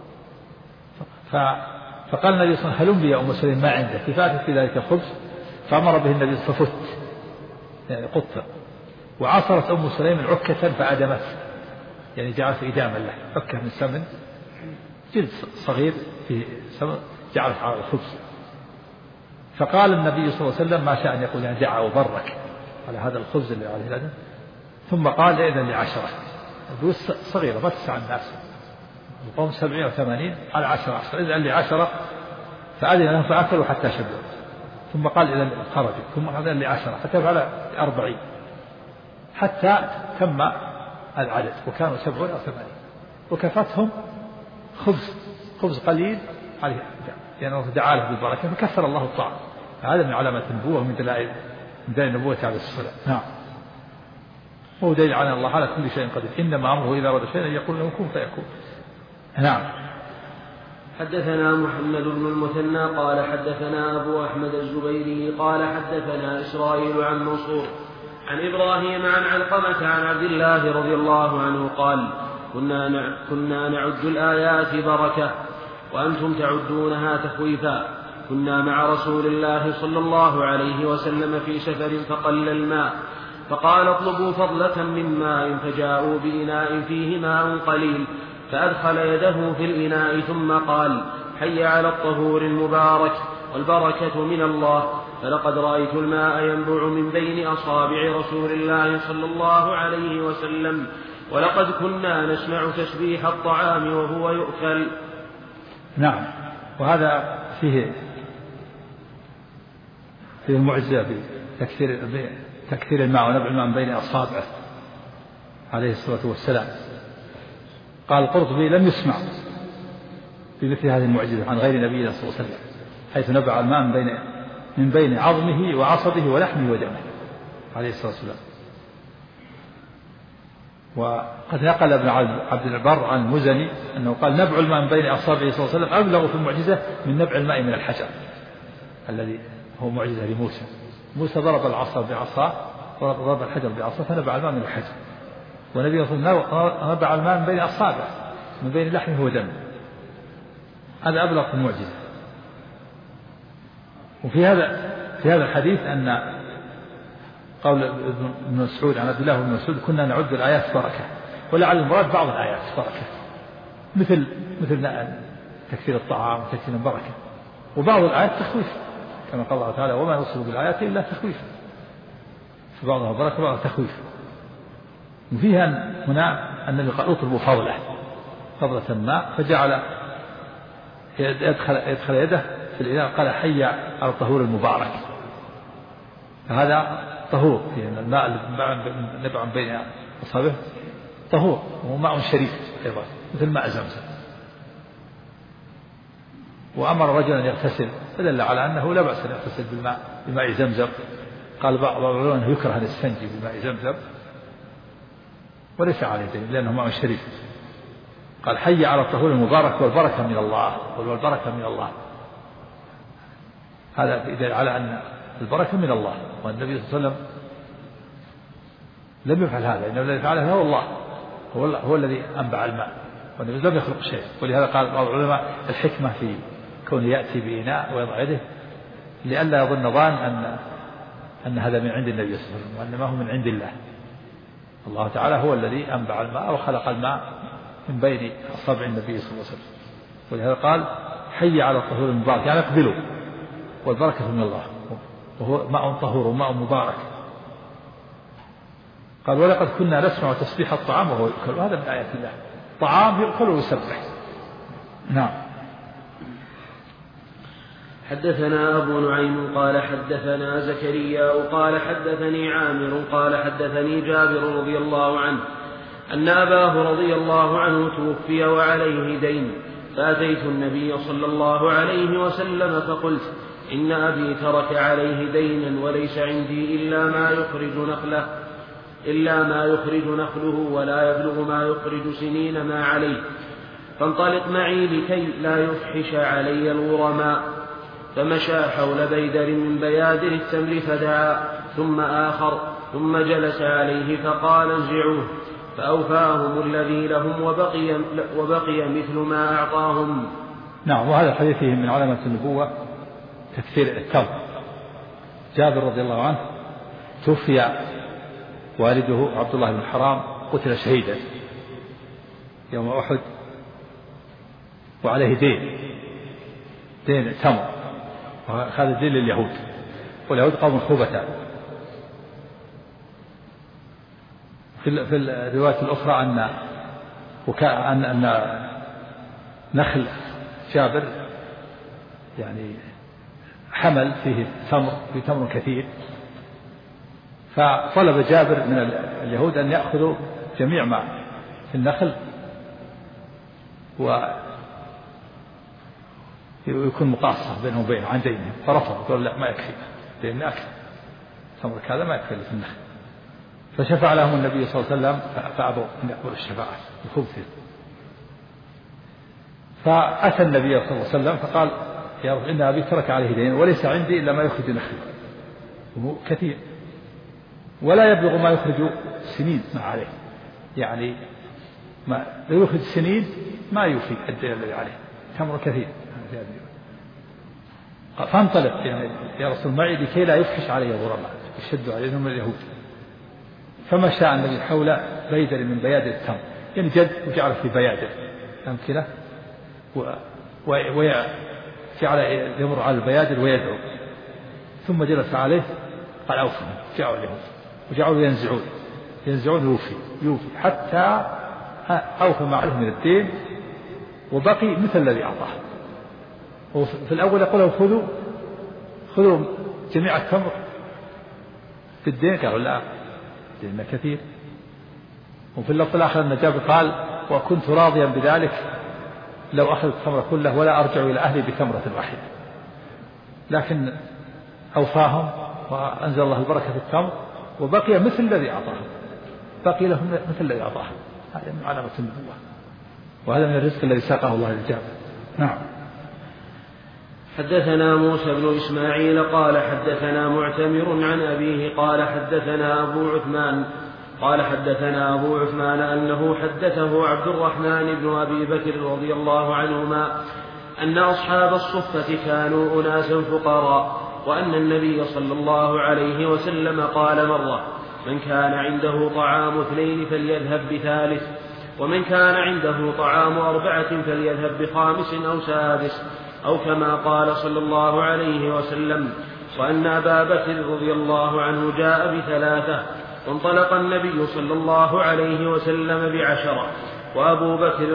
فقال النبي صلى الله عليه وسلم هلم يا أم سليم ما عندك؟ فأتت في ذلك الخبز فأمر به النبي ففت، يعني قطة، وعصرت أم سليم عكة فأدمت، يعني جعلت إداما له، عكة من سمن جلد صغير في سمن جعلت على الخبز. فقال النبي صلى الله عليه وسلم ما شاء أن يقول يعني دعا وبرك على هذا الخبز اللي عليه الأدم، ثم قال إذن ل10 الدروس صغيرة ما تسع الناس، القوم 70 و80 على 10 إذن ل10 فأذن لهم فأكلوا حتى شبعوا، ثم قال إذن خرجوا، ثم أذن ل10 حتى فعل 40 حتى تم العدد، وكانوا 70 أو 80 وكفتهم خبز قليل عليه، لأنه يعني دعا له بالبركة فكثر الله الطعام. هذا من علامة النبوة ومن دلائل النبوة عليه الصلاة. نعم. هو دليل على الله على كل شيء قدير، إنما أمره إذا أراد شيئا يقول له كن فيكون. نعم. حدثنا محمد بن المثنى قال حدثنا أبو أحمد الزبيري قال حدثنا إسرائيل عن منصور عن إبراهيم عن علقمة عن عبد الله رضي الله عنه قال كنا نعد الآيات بركة وأنتم تعدونها تخويفا. كنا مع رسول الله صلى الله عليه وسلم في سفر فقل الماء فقال اطلبوا فضلة من ماء، فجاءوا بإناء فيه ماء قليل فأدخل يده في الإناء ثم قال حي على الطهور المبارك والبركة من الله. فلقد رأيت الماء ينبع من بين أصابع رسول الله صلى الله عليه وسلم، ولقد كنا نسمع تسبيح الطعام وهو يؤكل. نعم. وهذا فيه المعجزة بتكثير الماء ونبع الماء من بين أصابعه عليه الصلاة والسلام. قال القرطبي لم يسمع بمثل هذه المعجزة عن غير نبينا صلى الله عليه وسلم، حيث نبع الماء من بين عظمه وعصبه ولحمه ودمه عليه الصلاة والسلام. وقد نقل ابن عبد البر عن المزني أنه قال نبع الماء من بين أصابعه صلى الله عليه وسلم أبلغ في المعجزة من نبع الماء من الحجر الذي هو معجزة لموسى. موسى ضرب العصا بعصاه وضرب الحجر بعصاه فنبع الماء من الحجر، والنبي صلى الله عليه وسلم نبع الماء من بين أصابعه من بين لحمه ودمه. هذا أبلغ في المعجزة. وفي هذا الحديث أن قول ابن مسعود عن عبد الله بن مسعود كنا نعد الآيات بركة، ولعل المراد بعض الآيات بركة مثل تكثير الطعام وتكثير البركة، وبعض الآيات تخويف كما قال الله تعالى وما نرسل بالآيات إلا تخويف، فبعضها بركة وبعضها تخويف. وفيها هنا النبي قال اطلبوا فضلة الماء، فجعل يدخل يده في الإناء قال حي على الطهور المبارك. هذا طهور، يعني الماء اللي نبع من بين أصابعه طهور وهو ماء شريف أيضا مثل ماء زمزم. وأمر رجلا يغتسل فدل على أنه لا بأس أن يغتسل بماء زمزم. قال بعض العلماء أنه يكره أن يستنجي بماء زمزم وليس عليه دليل لأنه ماء شريف. قال حي على الطهور المبارك والبركة من الله، والبركة من الله. هذا يدل على أن البركة من الله، والنبي صلى الله عليه وسلم لم يفعل هذا، إنه الذي فعله هو الله، هو الذي أنبع الماء، والنبي لم يخلق شيء. ولهذا قال بعض العلماء الحكمة في كونه يأتي بإناء ويضع يده لئلا يظن ظان أن هذا من عند النبي صلى الله عليه وسلم، وأنما هو من عند الله. الله تعالى هو الذي أنبع الماء وخلق الماء من بين أصابع النبي صلى الله عليه وسلم. ولهذا قال حي على الطهور المبارك، يعني اقبلوا والبركة من الله، وهو ماء طهور وماء مبارك. قال ولقد كنا نسمع تسبيح الطعام وهو يؤكل، وهذا من آيات الله، طعام يؤكل ويسبح. نعم. حدثنا أبو نعيم قال حدثنا زكريا قال حدثني عامر قال حدثني جابر رضي الله عنه أن أباه رضي الله عنه توفي وعليه دين، فأتيت النبي صلى الله عليه وسلم فقلت إن أبي ترك عليه دينا وليس عندي إلا ما يخرج نخله ولا يبلغ ما يخرج سنين ما عليه، فانطلق معي لكي لا يفحش علي الغرماء. فمشى حول بيدر من بيادر التمر فدعا ثم آخر ثم جلس عليه فقال انزعوه، فأوفاهم الذي لهم وبقي مثل ما أعطاهم. نعم. وهذا الحديث فيه من علامة النبوة تكثير التمر. جابر رضي الله عنه توفي والده عبد الله بن حرام، قتل شهيدا يوم أحد وعليه دين تمر، وهذا دين لليهود، واليهود قوم خبثاء. في الرواية الأخرى أن نخل جابر يعني حمل فيه تمر كثير، فطلب جابر من اليهود أن يأخذوا جميع ما في النخل ويكون مقاصة بينهم وبينه عن دينهم، فرفض قال لا ما يكفي لأن أكل تمرك هذا ما يكفي في النخل. فشفع لهم النبي صلى الله عليه وسلم فأبوا أن يقبلوا الشفاعة بخبثه. فأتى النبي صلى الله عليه وسلم فقال يا رب إن أبي ترك عليه دين وليس عندي إلا ما يخرج نخله وهو كثير ولا يبلغ ما يخرج سنين ما عليه، يعني ما لو يخرج سنين ما يوفي الدين الذي عليه، تمر كثير. فانطلق يعني يا رسول معي لكي لا يفحش علي الغرماء يشد عليهم اليهود. فمشى النبي حول بيدر من بيادر التمر، يعني جد وجعل في بيادر أمثلة وجعل يمر على البيادر ويدعو، ثم جلس عليه قال أوفهم. جاءوا اليهود وجعلوا ينزعون يوفي حتى أوفى ما عليه من الدين وبقي مثل الذي أعطاه. وفي الأول يقول خذوا جميع التمر في الدين، قالوا لا ديننا كثير. وفي اللفظ الآخر أن جابر قال وكنت راضيا بذلك لو أخذ التمر كله ولا أرجع إلى أهلي بتمرة واحدة، لكن أوفاهم وأنزل الله البركة في التمر وبقي مثل الذي أعطاهم، بقي لهم مثل الذي أعطاهم. هذا من علامة النبوة، وهذا من الرزق الذي ساقه الله للجابر. نعم. حدثنا موسى بن إسماعيل قال حدثنا معتمر عن أبيه قال حدثنا أبو عثمان أنه حدثه عبد الرحمن بن أبي بكر رضي الله عنهما أن أصحاب الصفة كانوا أناسا فقراء، وأن النبي صلى الله عليه وسلم قال مرة من كان عنده طعام 2 فليذهب ب3، ومن كان عنده طعام 4 فليذهب ب5 أو 6، أو كما قال صلى الله عليه وسلم. وأن أبا بكر رضي الله عنه جاء ب3، وانطلق النبي صلى الله عليه وسلم ب10، وأبو بكر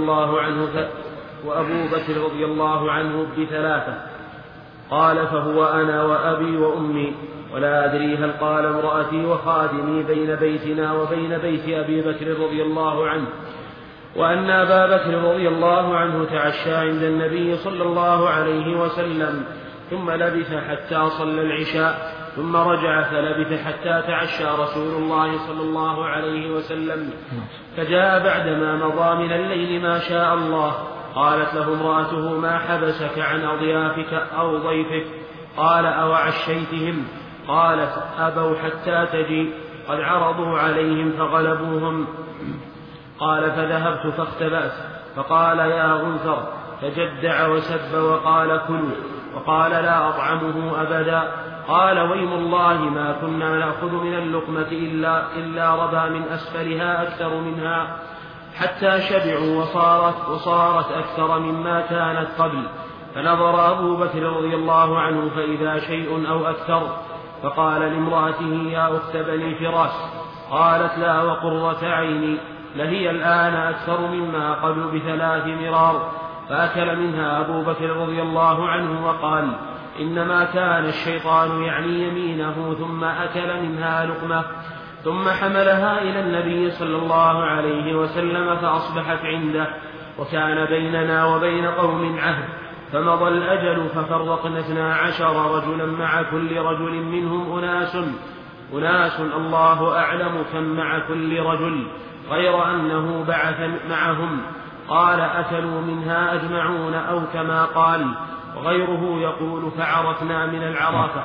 رضي الله عنه ب3. قال فهو أنا وأبي وأمي، ولا أدري هل قال امرأتي وخادمي بين بيتنا وبين بيت أبي بكر رضي الله عنه. وأن أبا بكر رضي الله عنه تعشى عند النبي صلى الله عليه وسلم، ثم لبث حتى صلى العشاء، ثم رجع فلبث حتى تعشى رسول الله صلى الله عليه وسلم، فجاء بعدما مضى من الليل ما شاء الله. قالت له امرأته ما حبسك عن أضيافك أو ضيفك؟ قال أو عشيتهم؟ قالت أبوا حتى تجي، قد عرضوا عليهم فغلبوهم. قال فذهبت فاختبأت، فقال يا غنثر، فجدع وسب وقال كلوا، وقال لا أطعمه أبدا. قال ويم الله ما كنا نأخذ من اللقمة إلا ربا من أسفلها أكثر منها، حتى شبعوا وصارت أكثر مما كانت قبل. فنظر أبو بكر رضي الله عنه فإذا شيء أو أكثر، فقال لامرأته يا أخت بني فراس. قالت لا وقرة عيني، لهي الآن أكثر مما قبل ب3 مرار. فأكل منها أبو بكر رضي الله عنه وقال: إنما كان الشيطان يعني يمينه، ثم أكل منها لقمة، ثم حملها إلى النبي صلى الله عليه وسلم فأصبحت عنده، وكان بيننا وبين قوم عهد، فمضى الأجل ففرقنا 12 رجلا، مع كل رجل منهم أناس الله أعلم كم مع كل رجل، غير أنه بعث معهم. قال: أكلوا منها أجمعون، أو كما قال. وغيره يقول: فعرفنا من العرافة.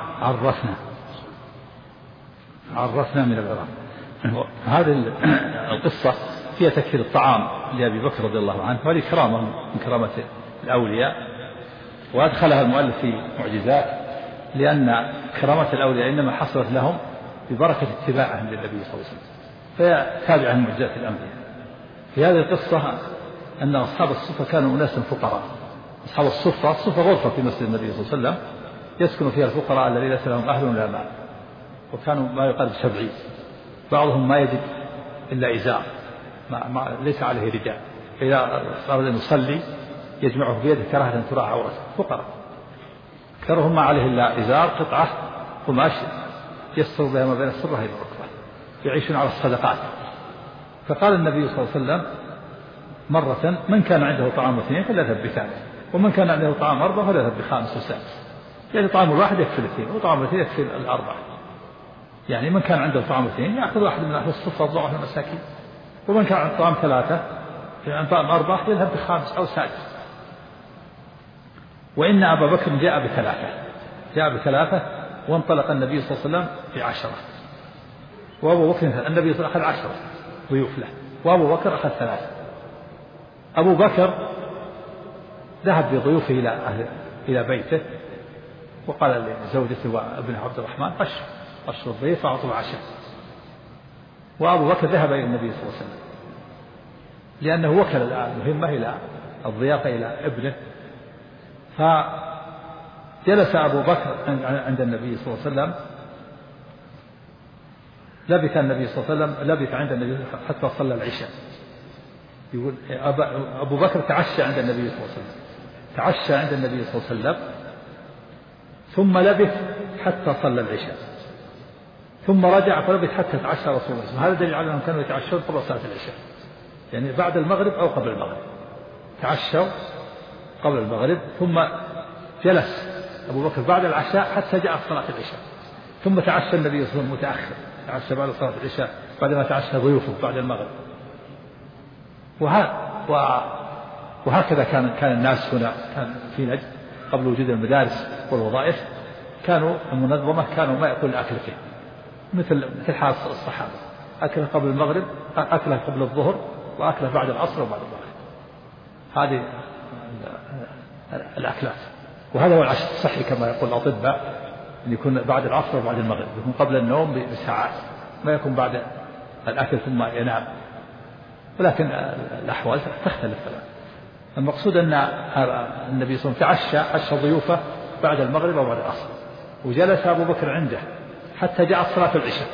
عرفنا من العرافة. هذه القصة فيها تكثير الطعام لأبي بكر رضي الله عنه، وهذه كرامة من كرامة الأولياء، وأدخلها المؤلف في معجزات، لأن كرامة الأولياء إنما حصلت لهم ببركة اتباعهم للنبي صلى الله عليه وسلم، فهي تابعة لمعجزات الأنبياء. في هذه القصة أن أصحاب الصفة كانوا أناسا فقراء. أصحاب الصفة غرفة في مسجد النبي صلى الله عليه وسلم يسكن فيها الفقراء الذين ليس لهم أهل ولا مال، وكانوا ما يقارب 70. بعضهم ما يجد إلا إزار ليس عليه رداء، إذا أراد أن يصلي يجمعه بيده كراهة أن تراعى عورته. فقراء أكثرهم ما عليه إلا إزار، قطعة قماش يستر بها ما بين السرة إلى الركبة، يعيشون على الصدقات. فقال النبي صلى الله عليه وسلم مرة: من كان عنده طعام 2 فليذهب بثالث، ومن كان عنده طعام 4 فليذهب ب5 وسادس. يعني طعام الواحد يكفي 2، وطعام 2 يكفي 4. يعني من كان عنده طعام 2 يأخذ واحد من أهل الصفة الضعف المساكين، ومن كان عنده طعام 3 عن طعام 4 يذهب ب5 أو سادس. وإن أبا بكر جاء ب3 وانطلق النبي صلى الله عليه وسلم ب10، وأبو بكر النبي صلى الله عليه وسلم أخذ 10 ضيوف له، وأبو بكر أخذ 3. أبو بكر ذهب بضيوفه إلى بيته، وقال لزوجته وابنه عبد الرحمن: قش الضيف وأعطوا العشاء. وأبو بكر ذهب إلى النبي صلى الله عليه وسلم، لأنه وكل المهمة إلى الضيافة إلى ابنه. فجلس أبو بكر عند النبي صلى الله عليه وسلم، لبث النبي صلى الله عليه وسلم عند النبي حتى صلى العشاء. يقول أبو بكر تعشى عند النبي صلى الله عليه وسلم، تعشى عند النبي صلى الله عليه وسلم، ثم لبث حتى صلى العشاء، ثم رجع فلبث حتى تعشى رسول الله. هذا دليل على أنهم كانوا يتعشون قبل صلاة العشاء، يعني بعد المغرب أو قبل المغرب. تعشوا قبل المغرب، ثم جلس أبو بكر بعد العشاء حتى جاءت صلاة العشاء، ثم تعشى النبي صلى الله عليه وسلم متأخر، تعشى بعد صلاة العشاء بعدما تعشى ضيوفه بعد المغرب. وهكذا كان الناس هنا، كان في نجد قبل وجود المدارس والوظائف كانوا المنظمة، كانوا ما يأكل الأكل فيه، مثل حال الصحابة: أكله قبل المغرب، أكله قبل الظهر، وأكله بعد العصر وبعد المغرب. هذه الأكلات. وهذا هو العشاء الصحي كما يقول الأطباء، أن يكون بعد العصر وبعد المغرب، يكون قبل النوم بساعات، ما يكون بعد الأكل ثم ينام. ولكن الأحوال تختلف. المقصود أن النبي صلى الله عليه وسلم عشى ضيوفه بعد المغرب وبعد العصر، وجلس أبو بكر عنده حتى جاءت صلاة العشاء،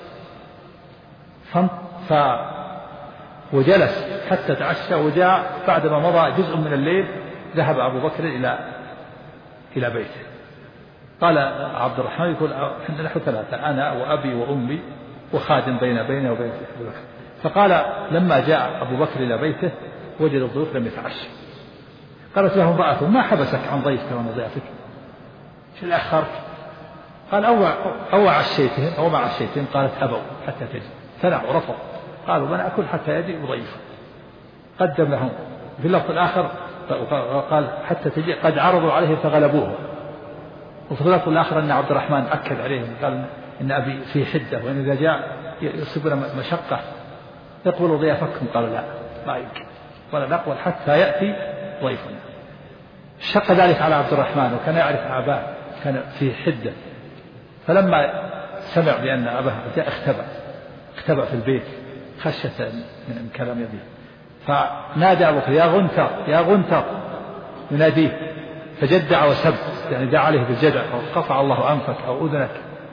وجلس حتى تعشى، وجاء بعدما مضى جزء من الليل ذهب أبو بكر إلى بيته. قال عبد الرحمن يقول: نحن 3، أنا وأبي وأمي وخادم بيني وبين أبو بكر. فقال: لما جاء أبو بكر إلى بيته وجد الضيوف لم يتعشى. قالت له امرأته: ما حبسك عن ضيفك وعن ضيافك؟ شو اللي أخرك؟ قال: أو عشيتهم أو ما عشيتهم؟ قالت: أبوا حتى تجي. سنعوا ورفضوا، قالوا: من أكل حتى يجي وضيفه. قدم لهم. في اللفظ الآخر قال: حتى تجي، قد عرضوا عليه فغلبوه. وفي اللفظ الآخر أن عبد الرحمن أكد عليهم، قال: إن أبي في حدة، وإن إذا جاء يصيبنا مشقة يقبل ضيافتكم. قالوا: لا، ما يمكن، ولا نقبل حتى يأتي ضيفنا. شق ذلك على عبد الرحمن، وكان يعرف أباه كان في حدة. فلما سمع بأن أباه جاء اختبأ في البيت خشية من كلام أبيه، فنادى أبو بكر: يا غنثر يا غنثر، يناديه، فجدع وسب، يعني دعا عليه بالجدع، أو قطع الله أنفك أو أذنك.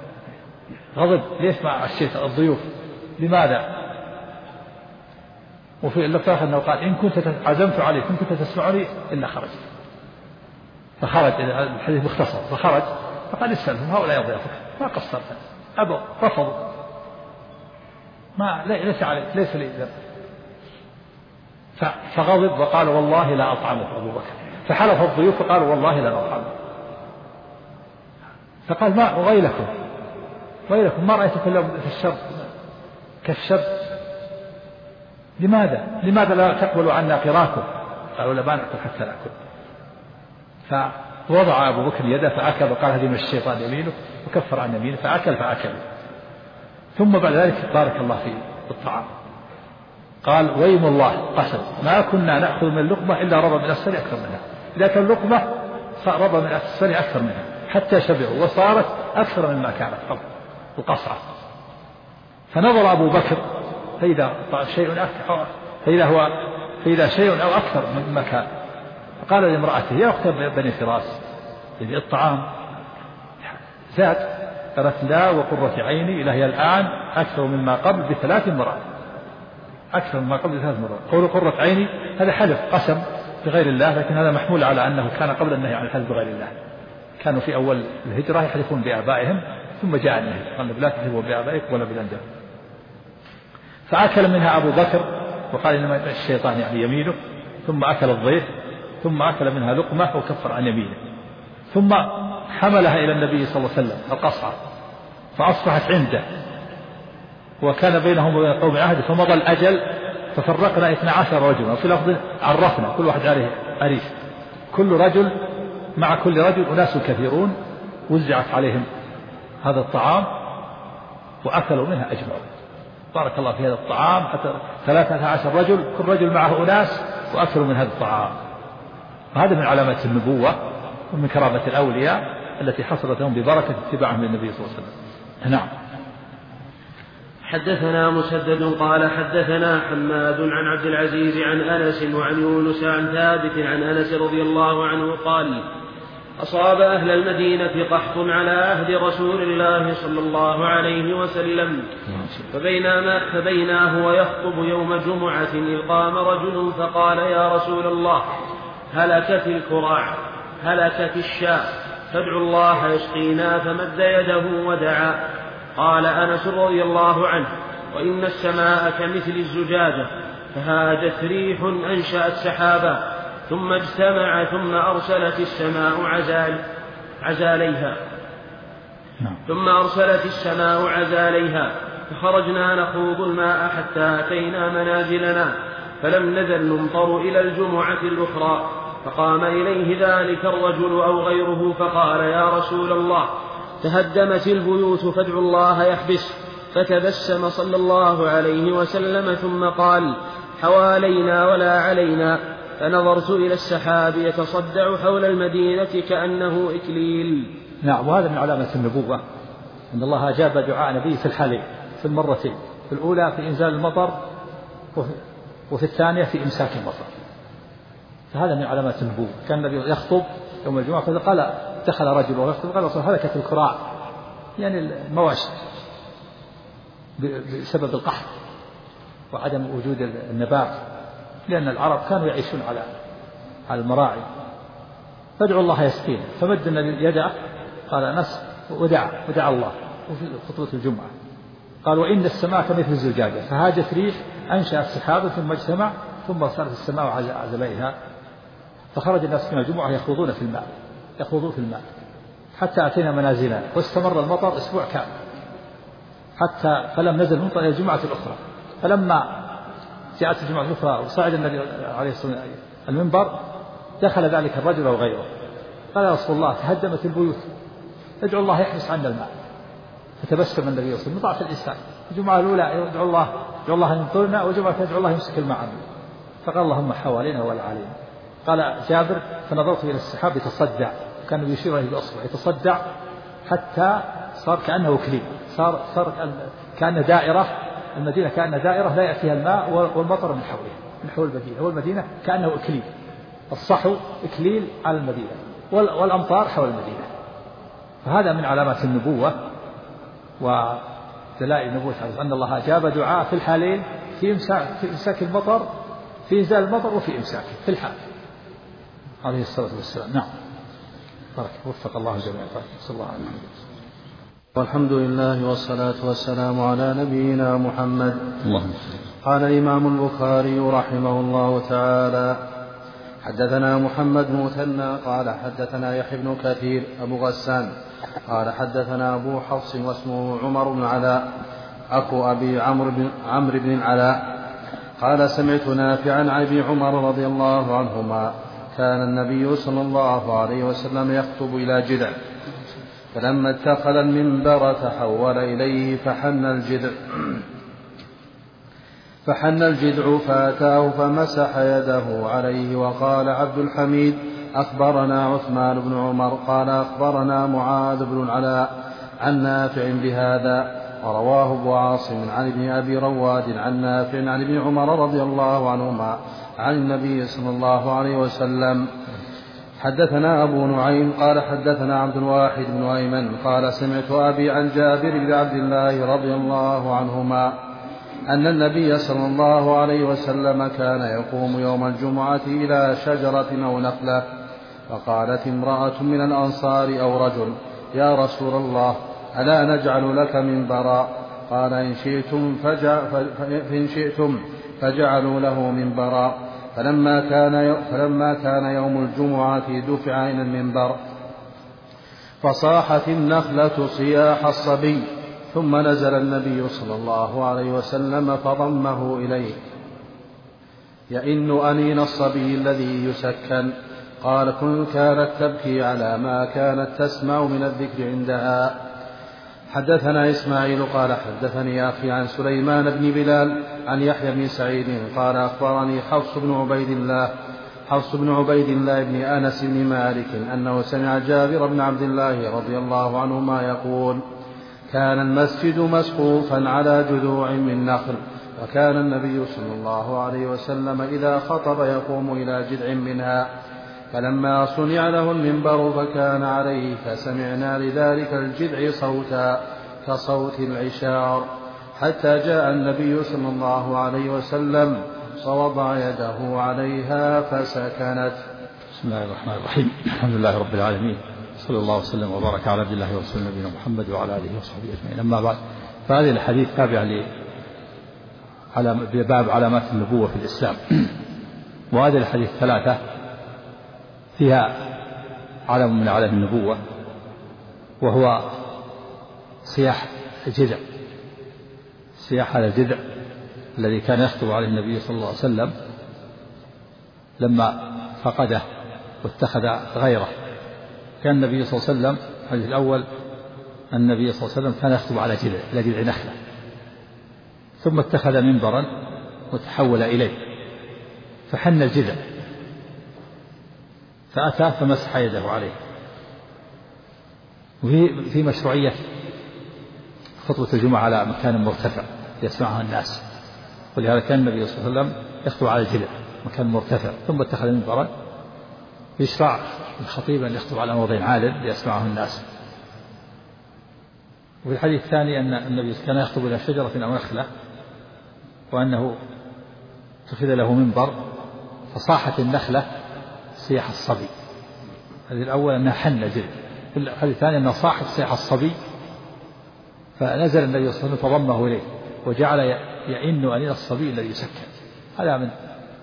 غضب: ليش ما عشيت الضيوف؟ لماذا؟ وفي اللفظ أنه قال إن كنت عزمت عليك إن كنت تسمعني إلا خرجت. فخرج، الحديث مختصر، فخرج فقال استلهم هؤلاء ضيافك ما قصرت، أبوا رفضوا، ما ليس عليك ليس لي ذنب. فغضب وقال والله لا أطعمك أبو بكر. فحلف الضيوف فقالوا والله لا نطعمك. فقال ما ويلكم ما رأيتكم إلا في الشر كالشر، لماذا لا تقبلوا عنا قراكم؟ قالوا لا نأكل حتى نأكل. فوضع أبو بكر يده فأكل وقال هذه من الشيطان يمينه وكفر عن يمينه فأكل. ثم بعد ذلك بارك الله في الطعام. قال ويم الله قسم ما كنا نأخذ من اللقمة إلا ربى من أسفل أكثر منها. إذا كان اللقمة ربى من أسفل أكثر منها حتى شبعوا وصارت أكثر مما كانت قبل القصعة. فنظر أبو بكر فإذا شيء أو أكثر مما كان. فقال لامرأته يا أخت بني فراس الطعام زاد. قالت لا وقرة عيني إلى هي الآن أكثر مما قبل ب3 مرات. قول قرة عيني هذا حلف قسم بغير الله، لكن هذا محمول على أنه كان قبل النهي عن الحلف بغير الله. كانوا في أول الهجرة يحلفون بآبائهم ثم جاء النهي قال لا تحلفوا بآبائكم ولا بالأنداد. فأكل منها أبو بكر وقال إنما الشيطان يعني يمينه. ثم أكل الضيف ثم أكل منها لقمة وكفر عن يمينه. ثم حملها إلى النبي صلى الله عليه وسلم القصعة فأصبحت عنده وكان بينهم وبين القوم عهد. فمضى الأجل ففرقنا 12 رجلا وفي لفظ عرفنا كل واحد عليه أريس. كل رجل مع كل رجل أناس كثيرون وزعت عليهم هذا الطعام وأكلوا منها أجمعون. بارك الله في هذا الطعام حتى 13 رجل كل رجل معه أناس وأكلوا من هذا الطعام. وهذا من علامات النبوة ومن كرامة الأولياء التي حصلت لهم ببركة اتباعهم للنبي صلى الله عليه وسلم. نعم. حدثنا مسدد قال حدثنا حماد عن عبد العزيز عن أنس وعن يونس عن ثابت عن أنس رضي الله عنه قال أصاب أهل المدينة قحط على عهد رسول الله صلى الله عليه وسلم فبينا هو يخطب يوم جمعة إذ قام رجل فقال يا رسول الله هلكت الكراع هلكت الشاة فادعوا الله يسقينا فمد يده ودعا. قال أنس رضي الله عنه وإن السماء كمثل الزجاجة فهاجت ريح أنشأت سحابا ثم اجتمع ثم أرسلت السماء عزاليها فخرجنا نخوض الماء حتى أتينا منازلنا فلم نزل نمطر إلى الجمعة الأخرى. فقام إليه ذلك الرجل أو غيره فقال يا رسول الله تهدمت البيوت فادعوا الله يحبس. فتبسم صلى الله عليه وسلم ثم قال حوالينا ولا علينا. فنظرت إلى السحاب يتصدع حول المدينة كأنه إكليل. نعم. وهذا من علامة النبوة أن الله أجاب دعاء نبيه في الحالين في المرتين، في الأولى في إنزال المطر وفي الثانية في إمساك المطر. فهذا من علامات النبوة. كان النبي يخطب يوم الجمعة فقال دخل رجل ويخطب قال هلكت الكراع يعني المواشي بسبب القحط وعدم وجود النبات، لأن العرب كانوا يعيشون على المراعي. فادعوا الله يسقينا. فمد النبي يده قال أنس ودعا الله وفي خطبة الجمعة قال وإن السماء كمثل الزجاجة فهاجت ريح أنشأت سحابا ثم اجتمع ثم صارت السماء عزليها. فخرج الناس من الجمعة يخوضون في الماء حتى أتينا منازلنا واستمر المطر أسبوع كامل حتى فلم نزل نمطر إلى الجمعة الأخرى. فلما جاءت الجمعة الأخرى وصعد النبي عليه الصلاة والسلام المنبر دخل ذلك الرجل أو غيره قال يا رسول الله تهدمت البيوت ادعو الله يحبس عنا الماء. فتبسم النبي صلى الله عليه وسلم ضعف الإنسان. الجمعة الأولى يدعو الله أن يمطرنا والجمعة تدعو الله يمسك الماء عنا. فقال اللهم حوالينا ولا علينا. قال جابر فنظرت إلى السحاب يتصدع كان يشير إليه بأصبعه يتصدع حتى صار كأنه كليل صار كأن دائرة المدينة كأن دائرة لا يأتيها الماء والمطر من حول المدينة والمدينة كأنه إكليل الصحو إكليل على المدينة والأمطار حول المدينة. فهذا من علامات النبوة ودلائل النبوة أن الله أجاب دعاء في الحالين في إمساك المطر، في إنزال المطر وفي إمساكه في الحال عليه الصلاة والسلام. نعم. بارك وفق الله جميعا. صلى الله عليه وسلم. والحمد لله والصلاة والسلام على نبينا محمد. اللهم قال الإمام البخاري رحمه الله تعالى: حدثنا محمد بن مثنى قال حدثنا يحيى بن كثير أبو غسان قال حدثنا أبو حفص واسمه عمر بن علاء أخو أبي عمرو بن العلاء قال: سمعت نافعا عن ابن عمر رضي الله عنهما كان النبي صلى الله عليه وسلم يخطب إلى جذع، فلما اتخذ المنبر تحول إليه فحن الجذع فأتاه فمسح يده عليه. وقال عبد الحميد: أخبرنا عثمان بن عمر قال أخبرنا معاذ بن العلاء عن نافع بهذا. ورواه أبو عاصم عن ابن أبي رواد عن نافع عن ابن عمر رضي الله عنهما عن النبي صلى الله عليه وسلم. حدثنا أبو نعيم قال حدثنا عبد الواحد بن أيمن قال: سمعت أبي عن جابر بن عبد الله رضي الله عنهما أن النبي صلى الله عليه وسلم كان يقوم يوم الجمعة إلى شجرة أو نخلة، فقالت امرأة من الأنصار أو رجل: يا رسول الله، ألا نجعل لك منبرا؟ قال: إن شئتم فجعلوا له منبرا. فلما كان يوم الجمعة دفع إلى المنبر، فصاحت النخلة صياح الصبي، ثم نزل النبي صلى الله عليه وسلم فضمه إليه يئن أنين الصبي الذي يسكن. قال: كانت تبكي على ما كانت تسمع من الذكر عندها. حدثنا إسماعيل قال حدثني أخي عن سليمان بن بلال عن يحيى بن سعيد قال أخبرني حفص بن عبيد الله بن أنس بن مالك أنه سمع جابر بن عبد الله رضي الله عنهما يقول: كان المسجد مسقوفا على جذوع من نخل، وكان النبي صلى الله عليه وسلم إذا خطب يقوم إلى جذع منها، فلما صنع له المنبر فكان عليه، فسمعنا لذلك الجذع صوتا كصوت العشار، حتى جاء النبي صلى الله عليه وسلم فوضع يده عليها فسكنت. بسم الله الرحمن الرحيم. الحمد لله رب العالمين، صلى الله وسلم وبارك على عبد الله ورسوله نبينا محمد وعلى آله وصحبه أجمعين. أما بعد، فهذه الحديث تابع لباب علامات النبوة في الإسلام. وهذه الحديث ثلاثة فيها علم من علامات النبوة، وهو صياح الجذع، صياح هذا الجذع الذي كان يخطب عليه النبي صلى الله عليه وسلم لما فقده واتخذ غيره. كان النبي صلى الله عليه وسلم الحديث الأول أن النبي صلى الله عليه وسلم كان يخطب على جذع نخلة، ثم اتخذ منبرا وتحول إليه، فحن الجذع فأتى فمسح يده عليه. وفي مشروعية خطبة الجمعة على مكان مرتفع يسمعها الناس، ولهذا كان النبي صلى الله عليه وسلم يخطب على الجذع مكان مرتفع، ثم اتخذ منبرا يشرع الخطيب أن يخطب على موضع عال ليسمعه الناس. وفي الحديث الثاني أن النبي كان يخطب إلى شجرة أو نخلة، وأنه اتخذ له منبر فصاحت النخلة صياح الصبي. هذه الأول أنها حن الجذع، الحديث الثاني أنها صاحت صياح الصبي، فنزل النبي صلى الله عليه وسلم فضمه إليه وجعل يئن أنين الصبي الذي يسكن. هذا من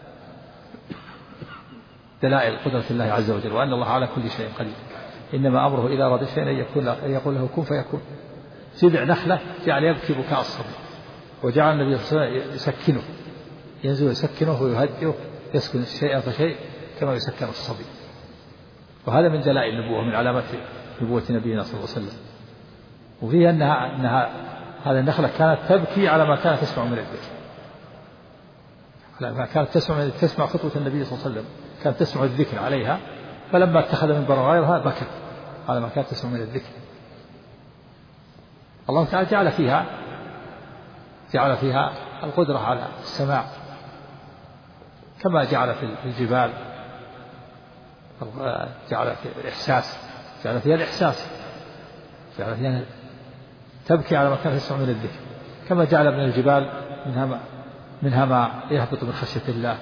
دلائل قدرة الله عز وجل، وأن الله على كل شيء قدير. إنما أمره إذا أراد شيئا أن يقول له كن فيكون. جذع نخلة جعل يبكي بكاء الصبي، وجعل النبي صلى الله عليه وسلم يسكنه، ينزل يسكنه ويهدئه، يسكن شيئا فشيء كما يسكن الصبي. وهذا من دلائل النبوة، من علامات نبوة نبينا صلى الله عليه وسلم. وفيها أنها هذه النخلة كانت تبكي على ما كانت تسمع من الذكر، على ما كانت تسمع خطوة النبي صلى الله عليه وسلم، كانت تسمع الذكر عليها، فلما اتخذ منبرا غيرها بكت على ما كانت تسمع من الذكر. الله تعالى جعل فيها القدرة على السماع، كما جعل في الجبال، جعل في الإحساس، جعل فيها الإحساس، جعل فيها تبكي على ما كانت تسمع من الذكر، كما جعل من الجبال منها منها ما يهبط من خشية الله،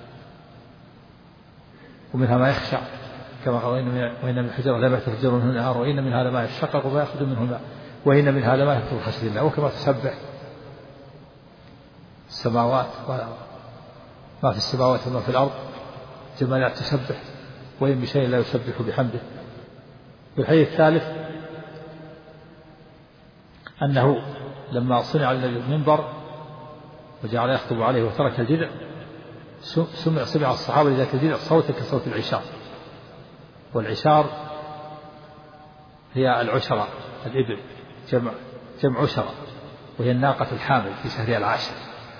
ومنها ما يخشع كما قال وإن من الحجارة لما يتفجر منه الأنهار وإن منها لما يشقق وما يخرج منه الماء وإن منها لما يهبط من خشية الله. وكما تسبح السماوات ما في السماوات وما في الأرض جمالات تسبح وإن بشيء لا يسبح بحمده. والحديث الثالث أنه لما صنع المنبر وجعل يخطب عليه وترك الجذع سمع الصحابة لذلك الجذع صوتا كصوت العشار، والعشار هي العشرة الإبل جمع عشرة، وهي الناقة الحامل في شهرها العاشر.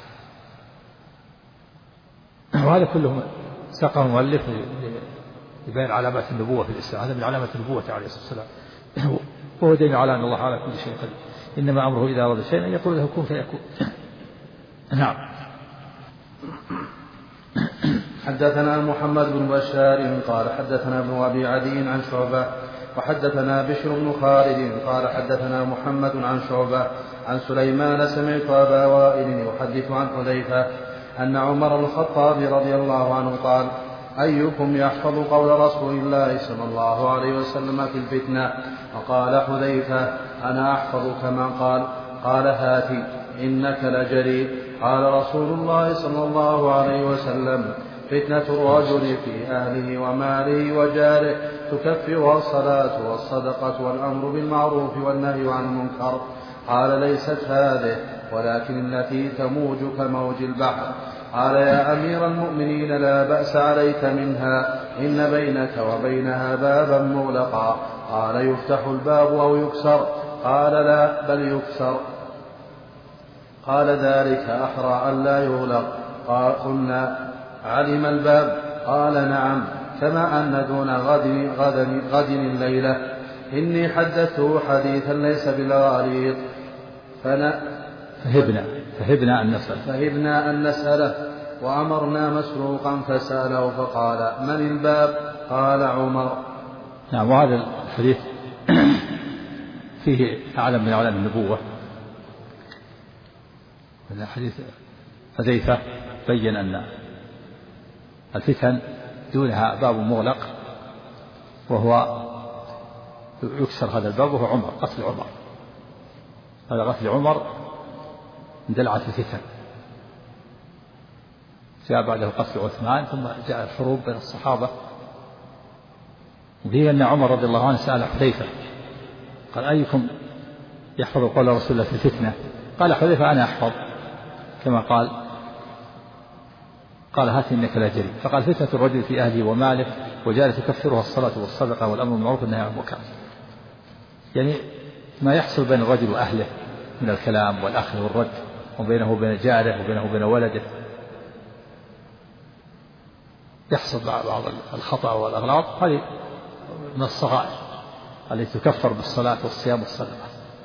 وهذا كله ساقه المؤلف يبين علامات النبوة في الإسلام. هذا من علامات النبوة عليه الصلاة والسلام، وهو دليل على أن الله على كل شيء قدير. إنما أمره إذا أراد شيئا أن يقول له كن فيكون. نعم. حدثنا محمد بن بشار قال حدثنا ابن أبي عدي عن شعبة وحدثنا بشر بن خالد قال حدثنا محمد عن شعبة عن سليمان سمعت أبا وائل يحدث عن حذيفة أن عمر بن الخطاب رضي الله عنه قال أيكم يحفظ قول رسول الله صلى الله عليه وسلم في الفتنة؟ وقال حذيفة أنا أحفظ كما قال هات إنك لجريء. قال رسول الله صلى الله عليه وسلم فتنة الرجل في أهله وماله وجاره تكفرها الصلاة والصدقة والأمر بالمعروف والنهي عن المنكر. قال ليست هذه ولكن التي تموج كموج البحر. قال يا أمير المؤمنين لا بأس عليك منها إن بينك وبينها بابا مغلقا. قال يفتح الباب أو يكسر؟ قال لا بل يكسر. قال ذلك أحرى أن لا يغلق. قلنا علم الباب؟ قال نعم كما أن دون غد الليلة. إني حدثته حديثا ليس بالغريض فهبنا أن نسأله وأمرنا مسروقا فسأله فقال من الباب؟ قال عمر. نعم. وهذا الحديث فيه أعلم من أعلام النبوة. هذا حديث حذيفة بين أن الفتن دونها باب مغلق وهو يكسر هذا الباب وهو عمر، قتل عمر. هذا قتل عمر اندلعت الفتن، جاء بعده قتل عثمان ثم جاء الحروب بين الصحابة. وفيه أن عمر رضي الله عنه سأل حذيفة قال أيكم يحفظ قول رسول الله في الفتنة؟ قال حذيفة أنا أحفظ كما قال هات إنك لا جريء. فقال فتنة الرجل في أهله وماله وجاره تكفرها الصلاة والصدقة والأمر بالمعروف والنهي عن المنكر. يعني ما يحصل بين الرجل وأهله من الكلام والأخذ والرد وبينه وبين جاره وبينه وبين ولده، يحصل بعض الخطأ والأغلاط، هذه من الصغائر التي تكفر بالصلاة والصيام والصدقة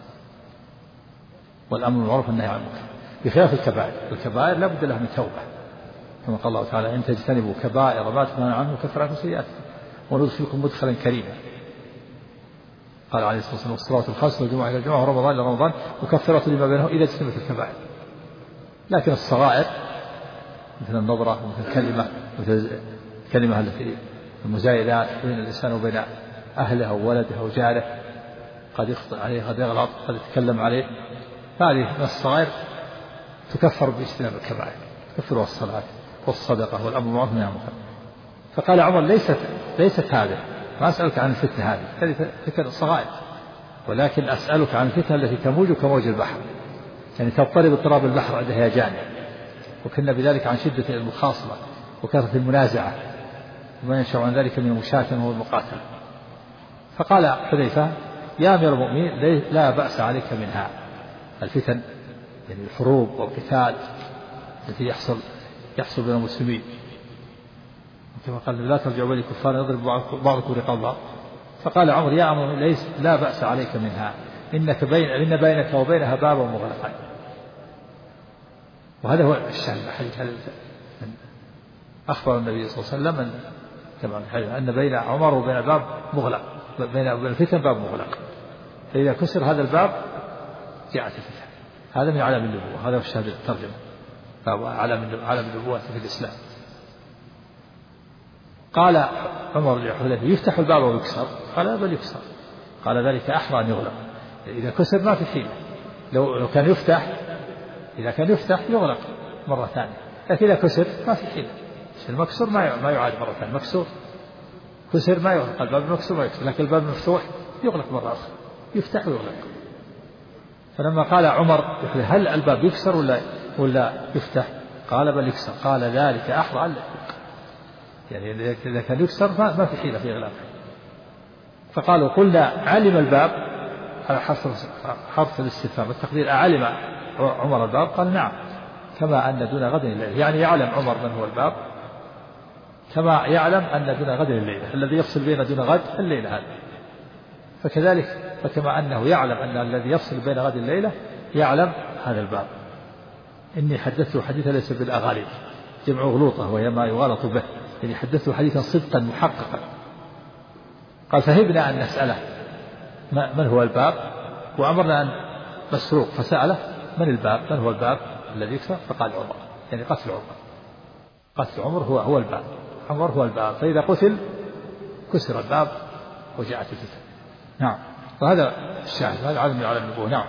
والأمر بالمعروف والنهي عن المنكر، بخلاف الكبائر. الكبائر لا بد لها من توبة كما قال الله تعالى إن تجتنبوا كبائر ما تنهون عنه نكفر عنكم سيئاتكم وندخلكم مدخلا كريما. قال عليه الصلاة والسلام الصلوات الخمس والجمعة إلى الجمعة ورمضان إلى رمضان مكفرة لما بينه إذا اجتنبت الكبائر. لكن الصغائر مثل النظرة ومثل الكلمة مثل الكلمة التي المزايدات بين الإنسان وبين أهله أو ولده أو جاره قد يخطئ عليه قد يغلط قد يتكلم عليه، هذه من الصغائر تكفر باجتناب الكبائر، تكفر الصلاة والصدقة والأمر بالمعروف والنهي عن المنكر. فقال عمر ليست هذه، ما أسألك عن الفتنة هذه فتنة الصغائر، ولكن أسألك عن الفتنة التي تموج كموج البحر، يعني تضطرب اضطراب البحر عند هيجان. وكنا بذلك عن شدة المخاصمة وكثرة المنازعة وما ينشأ عن ذلك من المشاكل والمقاتلة. فقال حذيفة يا أمير المؤمنين لا بأس عليك منها، الفتن يعني الحروب والقتال التي يحصل بين المسلمين، كما قال لا ترجعوا بين الكفار يضرب بعضكم رقاب بعض. فقال عمر يا عمر لا بأس عليك منها إن بينك وبينها بابا مغلقا. وهذا هو الشأن الحديث. أخبر النبي صلى الله عليه وسلم أن بين عمر وبين باب مغلق، بين الفتن باب مغلق، فإذا كسر هذا الباب جاءت الفتن. هذا من علم النبوة، هذا هو الشاهد الترجمة. علم النبوة في الإسلام. قال عمر لحذيفة يفتح الباب ويكسر؟ قال بل يكسر. قال ذلك أحرى أن يغلق. إذا كسر ما في حيلة. لو كان يفتح، إذا كان يفتح يغلق مرة ثانية، لكن إذا كسر ما في حيلة. المكسور ما يعاد مرة ثانية. مكسور كسر ما يغلق، الباب مكسور ما يكسر، لكن الباب مفتوح يغلق مرة أخرى، يفتح ويغلق. فلما قال عمر هل الباب يكسر ولا يفتح؟ قال بل يكسر. قال ذلك أحرى أن يغلق. يعني إذا كان يكسر ما في حيلة في إغلاقه. فقالوا قلنا علم الباب على حرف الاستفهام التقدير، أعلم عمر الباب؟ قال نعم، كما أن دون غد الليلة، يعني يعلم عمر من هو الباب كما يعلم أن دون غد الليلة، الذي يفصل بين دون غد الليلة هذه. فكذلك فكما أنه يعلم أن الذي يفصل بين غد الليلة يعلم هذا الباب. إني حدثت حديثا ليس بالأغاليب، جمع غلوطة وهي ما يغالط به، يعني حدثت حديثا صدقا محققا. قال فهبنا أن نسأله من هو الباب، وأمرنا أن مسروق فسأله من الباب، من هو الباب الذي يكسر؟ فقال عمر، يعني قتل عمر. قتل عمر هو الباب، عمر هو الباب، فإذا قتل كسر الباب وجاءت الفتنة. نعم. وهذا الشاهد، هذا علم على النبوة. نعم.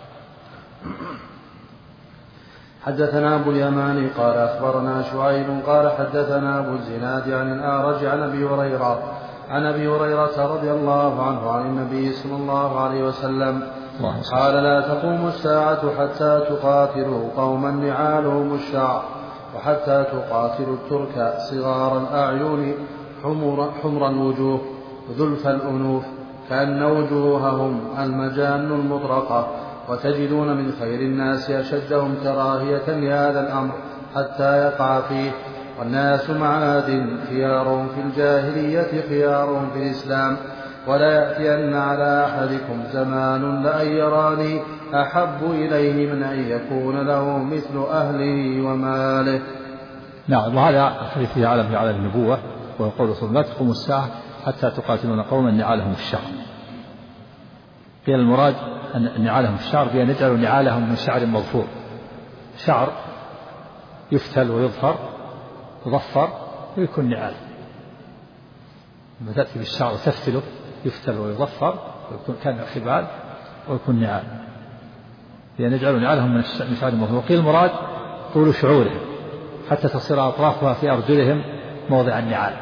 حدثنا أبو اليماني قال أخبرنا شعيب قال حدثنا أبو الزناد عن الأعرج عن أبي هريرة رضي الله عنه عن النبي صلى الله عليه وسلم قال لا تقوم الساعة حتى تقاتلوا قوما نعالهم الشعر، وحتى تقاتلوا الترك صغار الأعين حمر الوجوه ذلف الأنوف كأن وجوههم المجان المطرقة، وتجدون من خير الناس أشدهم كراهية لهذا الأمر حتى يقع فيه، والناس معاد خيارهم في الجاهلية خيارهم في الإسلام، ولا يأتين على أحدكم زمان لأن يراني أحب إليه من أن يكون له مثل أهله وماله. نعم. وهذا الحديث فيه على النبوة، ويقول رسول لا تقوم الساعة حتى تقاتلون قوما نعالهم الشعر. قيل المراد أن نعالهم الشعر بأن يجعلوا نعالهم من شعر مظفور، شعر يفتل ويظفر ويكون نعال. لما تأتي بالشعر تفتله يفتل ويظفر ويكون كان خبال ويكون نعال، بأن يجعلوا نعالهم من شعر مظفور. وقيل المراد طول شعورهم حتى تصير أطرافها في أرجلهم موضع النعال.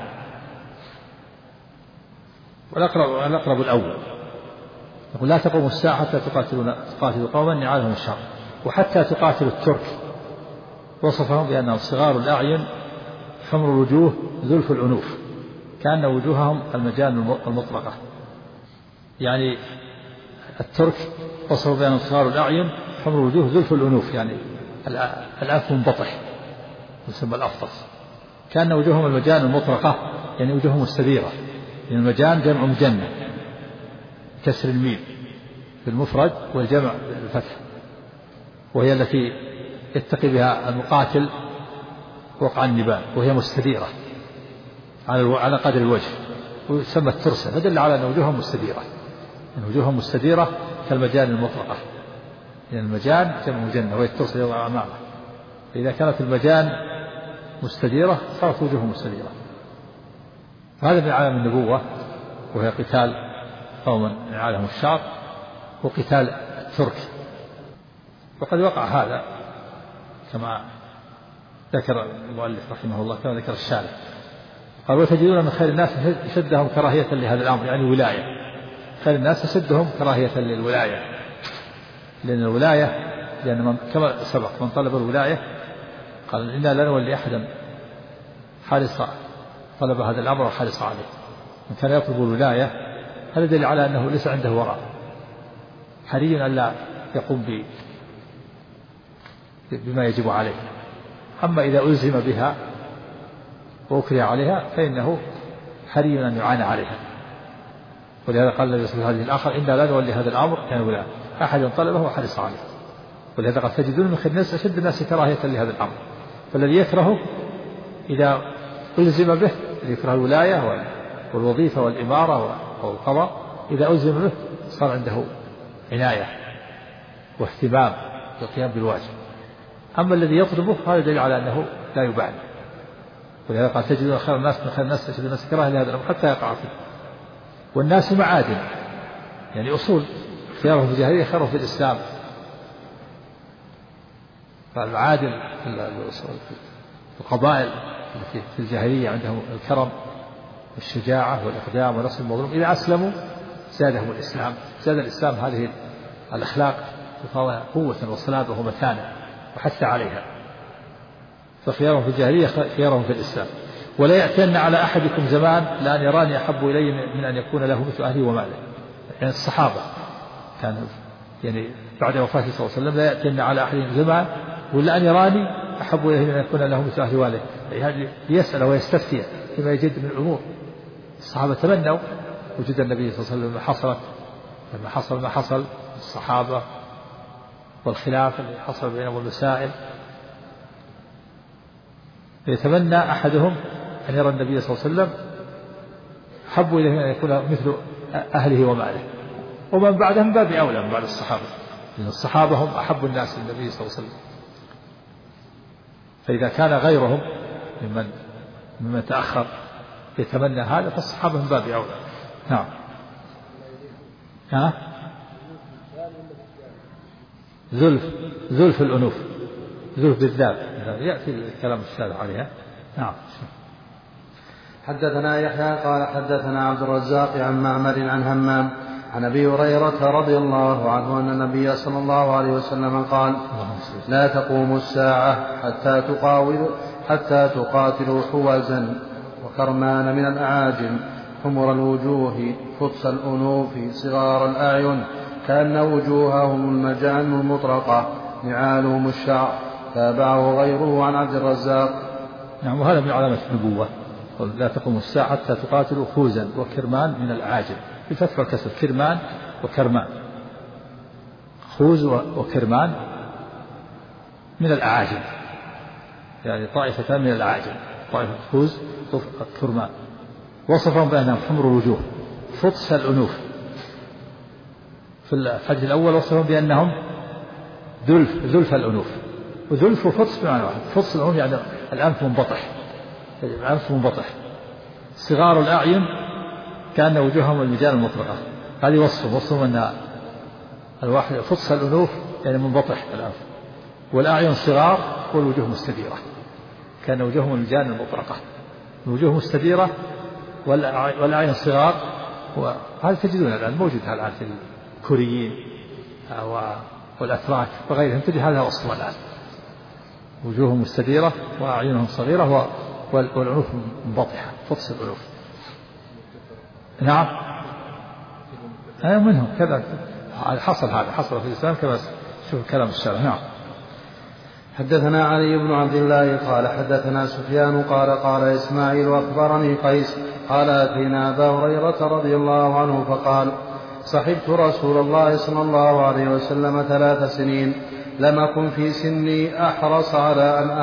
والأقرب الأول، يقول لا تقوم الساعة حتى تقاتلوا قوما نعالهم الشعر، وحتى تقاتلوا الترك، وصفهم بأنهم صغار الأعين حمر الوجوه ذلف الأنوف كأن وجوههم المجان المطلقة. يعني الترك وصفوا بأنهم صغار الأعين حمر الوجوه ذلف الأنوف، يعني الأنف منبطح يسمى الأفطس، كأن وجوههم المجان المطرقة، يعني وجوههم السبيرة. يعني المجان جمع مجنة كسر الميم في المفرد، والجمع بالفتح، وهي التي يتقي بها المقاتل وقع النبال، وهي مستديرة على قدر الوجه، ويسمى الترسة، فدل على أن وجوههم مستديرة، يعني وجوههم مستديرة كالمجان المطلقة. يعني المجان جمع مجنة وهي الترسة يوضع أمامه، فإذا كانت المجان مستديرة صارت وجوههم مستديرة. هذا من علم النبوة، وهي قتال قوما نعالهم الشعر وقتال الترك. وقد وقع هذا كما ذكر المؤلف رحمه الله، كما ذكر الشارح، قال وتجدون من خير الناس أشدهم كراهية لهذا الأمر، يعني ولاية. خير الناس أشدهم كراهية للولاية، لأن الولاية كما سبق من طلب الولاية قال إنا لا نولي أحدا حارس طلب هذا الأمر وحارس عليه. من كان يطلب الولاية هذا دليل على أنه ليس عنده وراء، حري أن لا يقوم بما يجب عليه. أما إذا ألزم بها وأكره عليها فإنه حري أن يعانى عليها. ولهذا قال النبي صلى الله عليه وسلم الآخر إنا لا نولي هذا الأمر كان ولاية أحد طلبه وحرص عليه. ولهذا قد تجدون من خير الناس أشد الناس كراهية لهذا الأمر، فالذي يكرهه إذا ألزم به، يكره الولاية والوظيفة والإمارة والقضاء، إذا ألزم به صار عنده عناية واهتمام بالقيام بالواجب. أما الذي يطلبه هذا دليل على أنه لا يبالي، ولهذا قال تجدون خير الناس من خير الناس تجدون الناس كراهة لهذا الأمر حتى يقع فيه. والناس معادن، يعني أصول، خيارهم في الجاهلية خيرهم في الإسلام. فالمعادن القبائل التي في الجاهلية عندهم الكرم والشجاعة والإقدام ونصر المظلوم، إذا أسلموا زادهم الإسلام، زاد الإسلام هذه الأخلاق قوة وصلابة ومتانة وحث عليها. فخيارهم في الجاهلية خيارهم في الإسلام. ولا يأتين على أحدكم زمان لأن يراني أحب إلي من أن يكون له مثل أهلي وماله. يعني الصحابة كانوا يعني بعد وفاته صلى الله عليه وسلم لا يأتين على أحدهم زمان ولا أن يراني أحب إليه من أن يكون له مثل أهلي وماله، يعني ليسأل ويستفتي فيما يجد من الأمور. الصحابة تمنوا وجود النبي صلى الله عليه وسلم لما حصل ما حصل الصحابة والخلاف اللي حصل بينهم المسائل، يتمنى أحدهم أن يرى النبي صلى الله عليه وسلم حب إليه أن يكون مثل أهله وماله. ومن بعدهم باب أولى من بعد الصحابة، لأن الصحابة هم أحب الناس للنبي صلى الله عليه وسلم. فإذا كان غيرهم ممن تأخر يتمنى هذا فالصحابة من باب أولى. نعم. زلف الأنوف، زلف بالذات يأتي الكلام الشارع عليها. نعم. حدثنا يحيى قال حدثنا عبد الرزاق عن معمر عن همام عن أبي هريرة رضي الله عنه أن النبي صلى الله عليه وسلم قال: لا تقوم الساعة حتى تقاتلوا حوزا وكرمان من الأعاجم، حمر الوجوه، فطس الأنوف، صغار الأعين، كأن وجوههم المجان المطرقة، نعالهم الشعر. تابعه غيره عن عبد الرزاق. نعم. وهذا من علامة النبوة، لا تقوم الساعة حتى تقاتلوا خوزا وكرمان من الأعاجم، بفتح والكسر، كرمان وكرمان، خوز وكرمان من الأعاجم، يعني طائفتان من الأعاجم، طائفة خوز وكرمان. وصفهم بأنهم حمر الوجوه، فطس الأنوف. في الحديث الأول وصفهم بأنهم ذلف الأنوف، وذلف وفطس بمعنى واحد. فطس الأنوف يعني الأنف منبطح، الأنف منبطح. صغار الأعين كأن وجوههم المجال المطرقة. هذه وصفهم أن الواحد فطس الأنوف يعني منبطح الأنف، والأعين صغار والوجوه مستديرة، كان وجوههم المجال المطرقة، الوجوه مستديرة والأعين صغار. وهذا تجدون الآن موجود الآن في الكوريين والأتراك وغيرهم، تجد هذا وصفهم الآن، وجوههم مستديرة وأعينهم صغيرة والأنوف منبطحة، فطس الأنوف. نعم. منهم كذا حصل في الإسلام كما شوف كلام الشارع. نعم. حدثنا علي بن عبد الله قال حدثنا سفيان قال إسماعيل أخبرني قيس قال أتينا أبا هريرة رضي الله عنه فقال: صحبت رسول الله صلى الله عليه وسلم 3 سنين، لم أكن في سني أحرص على أن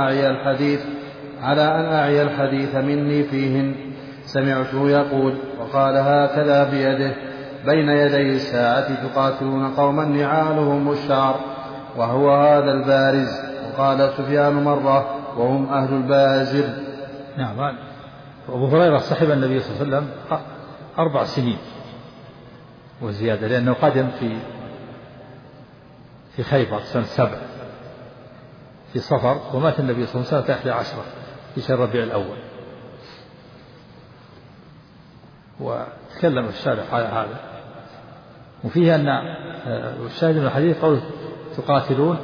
أعي الحديث مني فيهن. سمعته يقول وقال هكذا بيده: بين يدي الساعة تقاتلون قوما نعالهم الشعر، وهو هذا البارز. وقال سفيان مرة: وهم أهل البازر. نعم. أبو هريرة صحب النبي صلى الله عليه وسلم 4 سنين وزيادة، لأنه قدم في خيبر سنة 7 في صفر، ومات النبي صلى الله عليه وسلم 11 في شهر ربيع الأول. وتكلم الشارع على هذا، وفيه أن الشاهد من الحديث قول تقاتلون،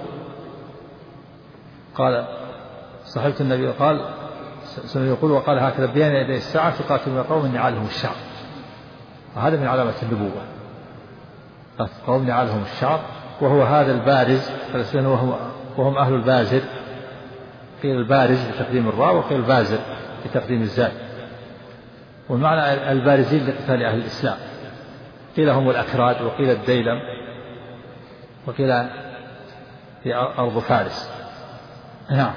قال صحبت النبي قال يقول وقال هكذا بين يدي الساعة تقاتلون قوم نعالهم الشعر، وهذا من علامة النبوة، قوم نعالهم الشعر وهو هذا البارز، وهم أهل البازر. قيل البارز بتقديم الراء وقيل البازر بتقديم الزاي، والمعنى البارزين لقتال أهل الإسلام. قيل هم الأكراد، وقيل الديلم، وقيل في أرض فارس. نعم.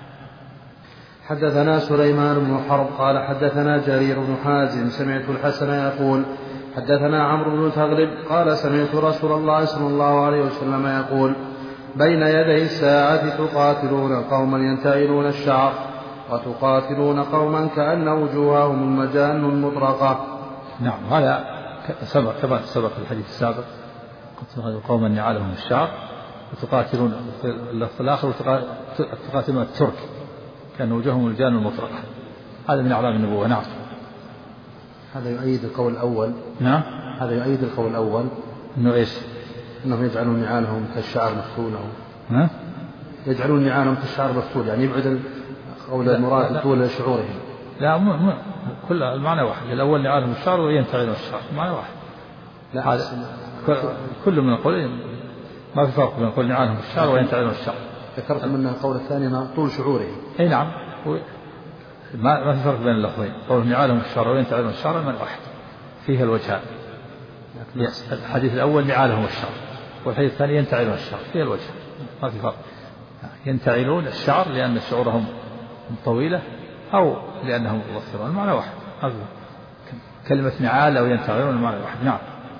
حدثنا سليمان بن حرب قال حدثنا جرير بن حازم سمعت الحسن يقول حدثنا عمرو بن تغلب قال سمعت رسول الله صلى الله عليه وسلم يقول: بين يدي الساعة تقاتلون قوما ينتعلون الشعر وتقاتلون قوما كأن وجوههم المجان المطرقة. نعم هذا كما سبق في الحديث السابق قوما ينعلهم الشعر وتقاتلون في اللفظ الآخر تقاتلون الترك كأن وجوههم المجان المطرقة. هذا من أعلام النبوة. نعم هذا يؤيد القول الأول. نعم هذا يؤيد القول الأول إنه إيش؟ إنهم يجعلون نعالهم كالشعر مفتولة. ها؟ يجعلون نعالهم كالشعر مفتول يعني يبعد قول المراد طول شعورهم. لا كل المعنى واحد. الأول نعالهم الشعر وينتعلون الشعر معنى واحد. لا هذا كل من القولين ما في فرق بين قول نعالهم الشعر وينتعلون الشعر. ذكرت منه القول الثاني طول شعورهم. أي نعم ما في فرق بين اللفظين. قول نعالهم الشعر وينتعلون الشعر من واحد فيها الوجهان. الحديث الأول نعالهم الشعر والحديث الثاني ينتعلون الشعر فيها الوجه ما في فرق. ينتعلون الشعر لأن شعورهم طويلة أو لأنهم مبصرون المعنى واحد. كلمة نعال أو ينتعلون المعنى واحد. نعم.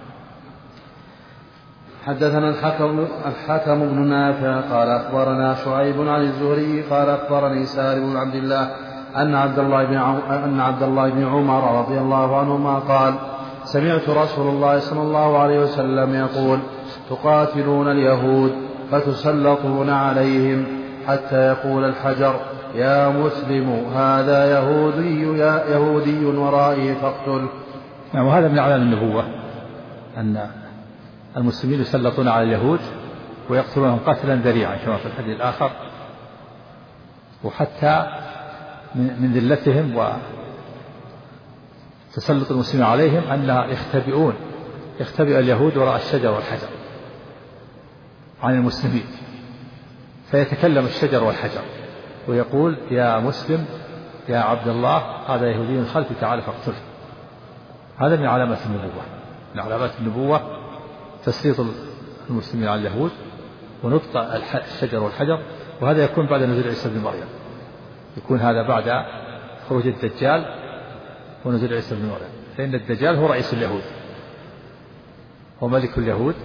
حدثنا الحكم بن نافع قال أخبرنا شعيب عن الزهري قال أخبرني سالم بن عبد الله أن عبد الله بن عمر رضي الله عنهما قال سمعت رسول الله صلى الله عليه وسلم يقول تقاتلون اليهود فتسلطون عليهم حتى يقول الحجر يا مسلم هذا يهودي ورائي فاقتل. نعم وهذا من أعلام النبوة أن المسلمين يسلطون على اليهود ويقتلونهم قتلا ذريعا كما في الحديث الآخر وحتى من ذلتهم وتسلط المسلمين عليهم أنها يختبئ اليهود وراء الشجر والحجر عن المسلمين فيتكلم الشجر والحجر ويقول يا مسلم يا عبد الله هذا يهودي خلفي تعال فاقتله. هذا من علامات النبوة. من علامات النبوة تسليط المسلمين على اليهود ونطق الشجر والحجر. وهذا يكون بعد نزول عيسى بن مريم. يكون هذا بعد خروج الدجال ونزول عيسى بن مريم فإن الدجال هو رئيس اليهود وملك اليهود.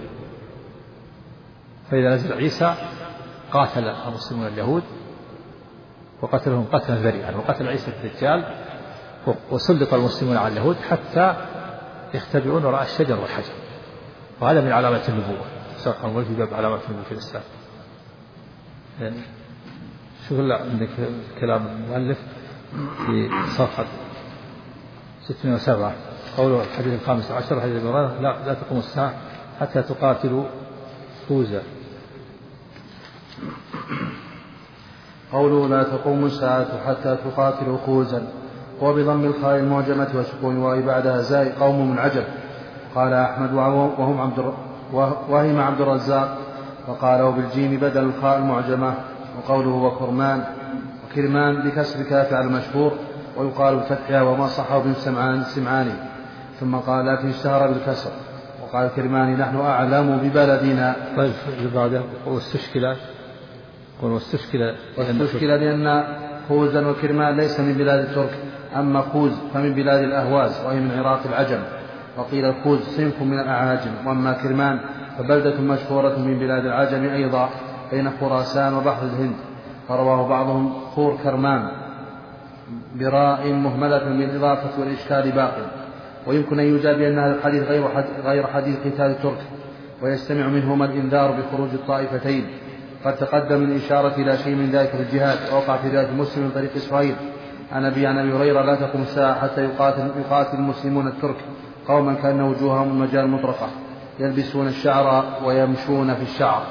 فإذا نزل عيسى قاتل المسلمون اليهود وقتلهم قتلا ذريعا وقتل عيسى الدجال وسلط المسلمون على اليهود حتى يختبئون وراء الشجر والحجر. وهذا من علامات النبوة. سبق أن في باب علامات النبوة في الإسلام. شوف عندك كلام المؤلف في صفحة 607 قوله الحديث 15 حديث ابن لا تقوم الساعة حتى تقاتلوا خوزا. قوله لا تقوم الساعة حتى تقاتلوا خوزا وبضم الخاء المعجمة وسكون واو بعدها زاي قوم من عجب. قال أحمد وهم عبد الرزاق وقاله بالجيم بدل الخاء المعجمة. وقوله وكرمان بكسر كاف على المشهور ويقال بفتحها وما صحه بن سمعاني ثم قال لكن اشتهر بالكسر. وقال الكرماني نحن أعلم ببلدنا. طيب بعد واستشكل لأن خوزا وكرمان ليس من بلاد الترك أما خوز فمن بلاد الأهواز وهي من عراق العجم. وقيل الخوز صنف من الأعاجم وأما كرمان فبلدة مشهورة من بلاد العجم أيضا بين خراسان وبحر الهند. فرواه بعضهم خور كرمان براء مهملة بالإضافة والإشكال باقي. ويمكن أن يجاب بأن هذا الحديث غير حديث قتال الترك ويستمع منهما الإنذار بخروج الطائفتين. قد تقدم الإشارة إلى شيء من ذلك في الجهاد ووقع في رواية مسلم من طريق إسرائيل عن أبي هريرة لا تقوم الساعة حتى يقاتل المسلمون الترك قوما كأن وجوههم المجال مطرقة يلبسون الشعر ويمشون في الشعر.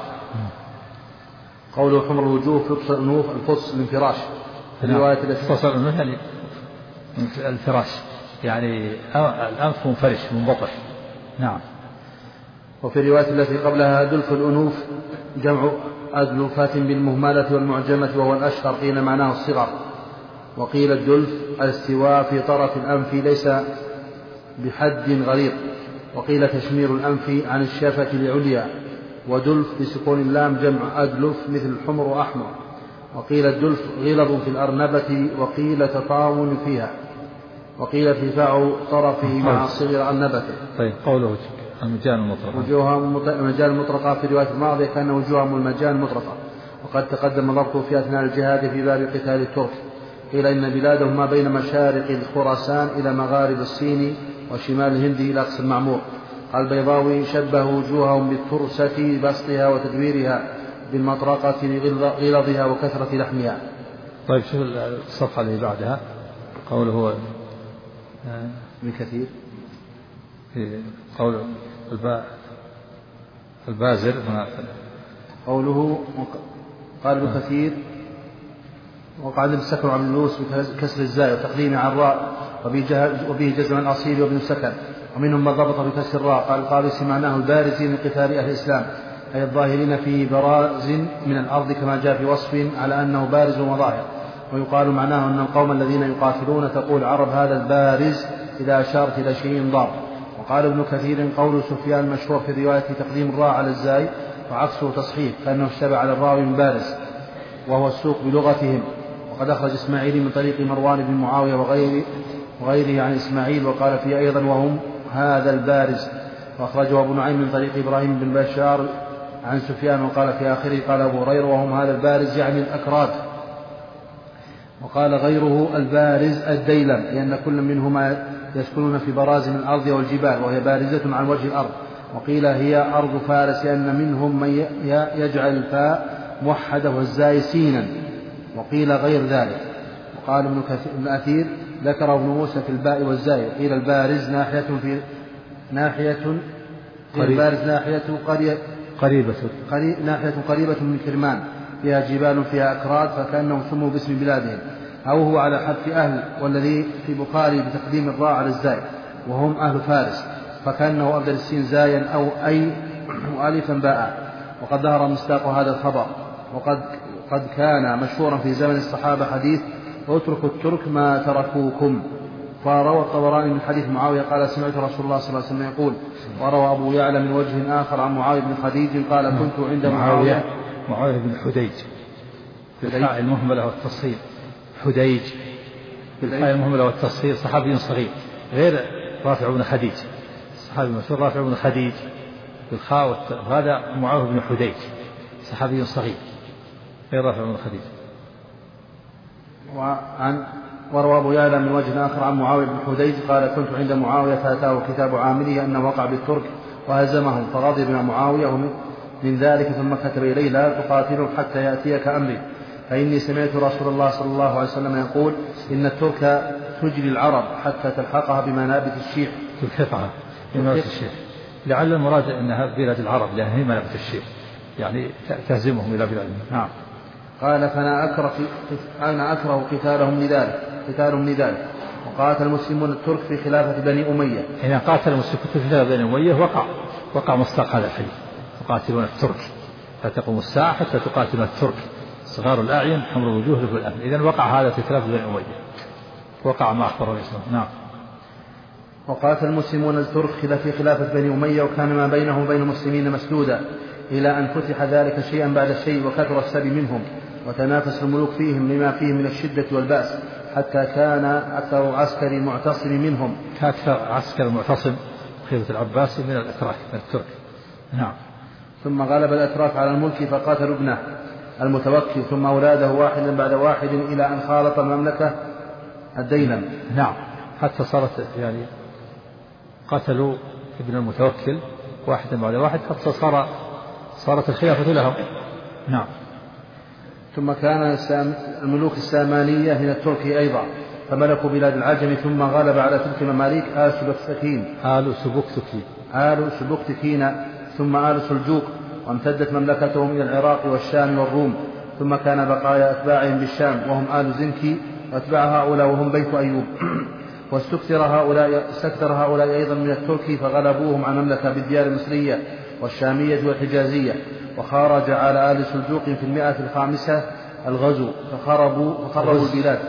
قوله حمر الوجوه فطس الأنوف الفص الانفراش. فصل الأنوف يعني الفراش يعني الأنف منفرش منبطح. نعم. وفي الرواية التي قبلها دلف الأنوف جمع أدلفات بالمهملة والمعجمة وهو الأشهر قيل معناه الصغر. وقيل الدلف الاستواء في طرف الأنف ليس بحد غليظ. وقيل تشمير الأنف عن الشافة لعليا. ودلف بسكون اللام جمع أدلف مثل الحمر وأحمر. وقيل الدلف غلظ في الأرنبة وقيل تطاول فيها. وقيل ارتفاع طرفه مع صغر أرنبته. طيب قوله المجال المطرقة في رواية الماضية كان وجوههم المجال المطرقة. وقد تقدم ضبطه في أثناء الجهاد في باب قتال الترك. قيل إن بلادهم ما بين مشارق الخراسان إلى مغارب الصين وشمال الهند إلى أقصى المعمور. قال البيضاوي شبه وجوههم بالترسة بسطها وتدويرها بالمطرقة لغلظها وكثرة لحمها. طيب شوف الصفحة اللي بعدها قوله من كثير في قول البازر قوله قال ابن كثير وقعد السكن عن اللوس بكسر الزاي وتقديم عن الراء وبه جزم الأصيل وابن السكن. ومنهم من ضبط بكسر الراء. قال القابسي معناه البارزين من قتال أهل الإسلام أي الظاهرين فيه براز من الأرض كما جاء في وصف على أنه بارز وظاهر. ويقال معناه أن القوم الذين يقاتلون تقول عرب هذا البارز إذا أشارت إلى شيء ضار. وقال ابن كثير قول سفيان المشهور في رواية تقديم الراء على الزاي وعكسه تصحيح كأنه اشتبه على الراوي من بارز وهو السوق بلغتهم. وقد أخرج إسماعيل من طريق مروان بن معاوية وغيره عن إسماعيل وقال فيه أيضا وهم هذا البارز. وأخرجه أبو نعيم من طريق إبراهيم بن بشار عن سفيان وقال في آخره قال أبو هريرة وهم هذا البارز يعني الأكراد. وقال غيره البارز الديلم لأن كل منهما يسكنون في براز من الأرض والجبال وهي بارزة عن وجه الأرض. وقيل هي أرض فارس لأن منهم من يجعل الفاء موحدة والزاي سينا. وقيل غير ذلك. وقال ابن أثير ذكره ابن موسى في الباء والزاي. وقيل البارز ناحية قريبة من كرمان فيها جبال فيها أكراد فكأنهم سموا باسم بلادهم. أو هو على حذف أهل والذي في بخاري بتقديم الراء على الزاي وهم أهل فارس فكأنه أبدل السين زايا أو أي مؤلفا باء. وقد ظهر مصداق هذا الخبر. وقد كان مشهورا في زمن الصحابة حديث اتركوا الترك ما تركوكم. فروى الطبراني من حديث معاوية قال سمعت رسول الله صلى الله عليه وسلم يقول. وروى أبو يعلى من وجه آخر عن معاوية بن خديج قال كنت عند معاوية بن حديج بالحاء المهملة والتصحيح حديج بالحاء المهملة والتصحيح صحابي صغير غير رافع بن خديج. صحابي مشهور رافع بن خديج بالخاء هذا معاوية بن حديج صحابي صغير غير رافع بن خديج. وروى أبو يعلى من وجه آخر عن معاوية بن حديج قال كنت عند معاوية فأتاه كتاب عامله أنه وقع بالترك وهزمهم فغضب معاوية من ذلك ثم كتب إليه لا تقاتلهم حتى يأتيك أمري فإني سمعت رسول الله صلى الله عليه وسلم يقول إن الترك تجري العرب حتى تلحقها بمنابت الشيح. تلحقها بمنابت الشيح لعل المراد أنها بلاد العرب لأنها هي منابت الشيح يعني تهزمهم إلى بلادهم. نعم. قال فأنا أكره قتالهم لذلك. وقاتل المسلمون الترك في خلافة بني أمية. حين قاتل المسلمون في خلافة بني أمية وقع مصداق هذا الحديث يقاتلون الترك لا تقوم الساعة حتى تقاتلون الترك صغار الأعين حمر الوجوه لفوا الأنف. إذن وقع هذا في خلافة بني أمية وقع ما أخبره الإسلام. نعم. وقاتل المسلمون الترك في خلافة بني أمية وكان ما بينهم وبين المسلمين مسدودا إلى أن فتح ذلك شيئا بعد شيء وكثر السبي منهم وتنافس الملوك فيهم لما فيه من الشدة والبأس حتى كان أكثر عسكر معتصم منهم كأكثر عسكر معتصم خيرة العباسي من الأتراك من الترك. نعم. ثم غلب الأتراك على الملك فقاتلوا ابنه المتوكل ثم أولاده واحدا بعد واحد إلى أن خالط المملكة الديلم. نعم. حتى صارت يعني قتلوا ابن المتوكل واحدا بعد واحد حتى صارت الخلافة لهم. نعم. ثم كان الملوك السامانية من الترك أيضا فملكوا بلاد العجم ثم غلب على تلك المماليك آل سبكتكين ثم آل سلجوق وامتدت مملكتهم إلى العراق والشام والروم. ثم كان بقايا أتباعهم بالشام وهم آل زنكي وأتباع هؤلاء وهم بيت أيوب. واستكثر هؤلاء أيضا من الترك فغلبوهم عن المملكة بالديار المصرية والشامية والحجازية. وخرج على آل سلجوق في 105 الغزو فخربوا البلاد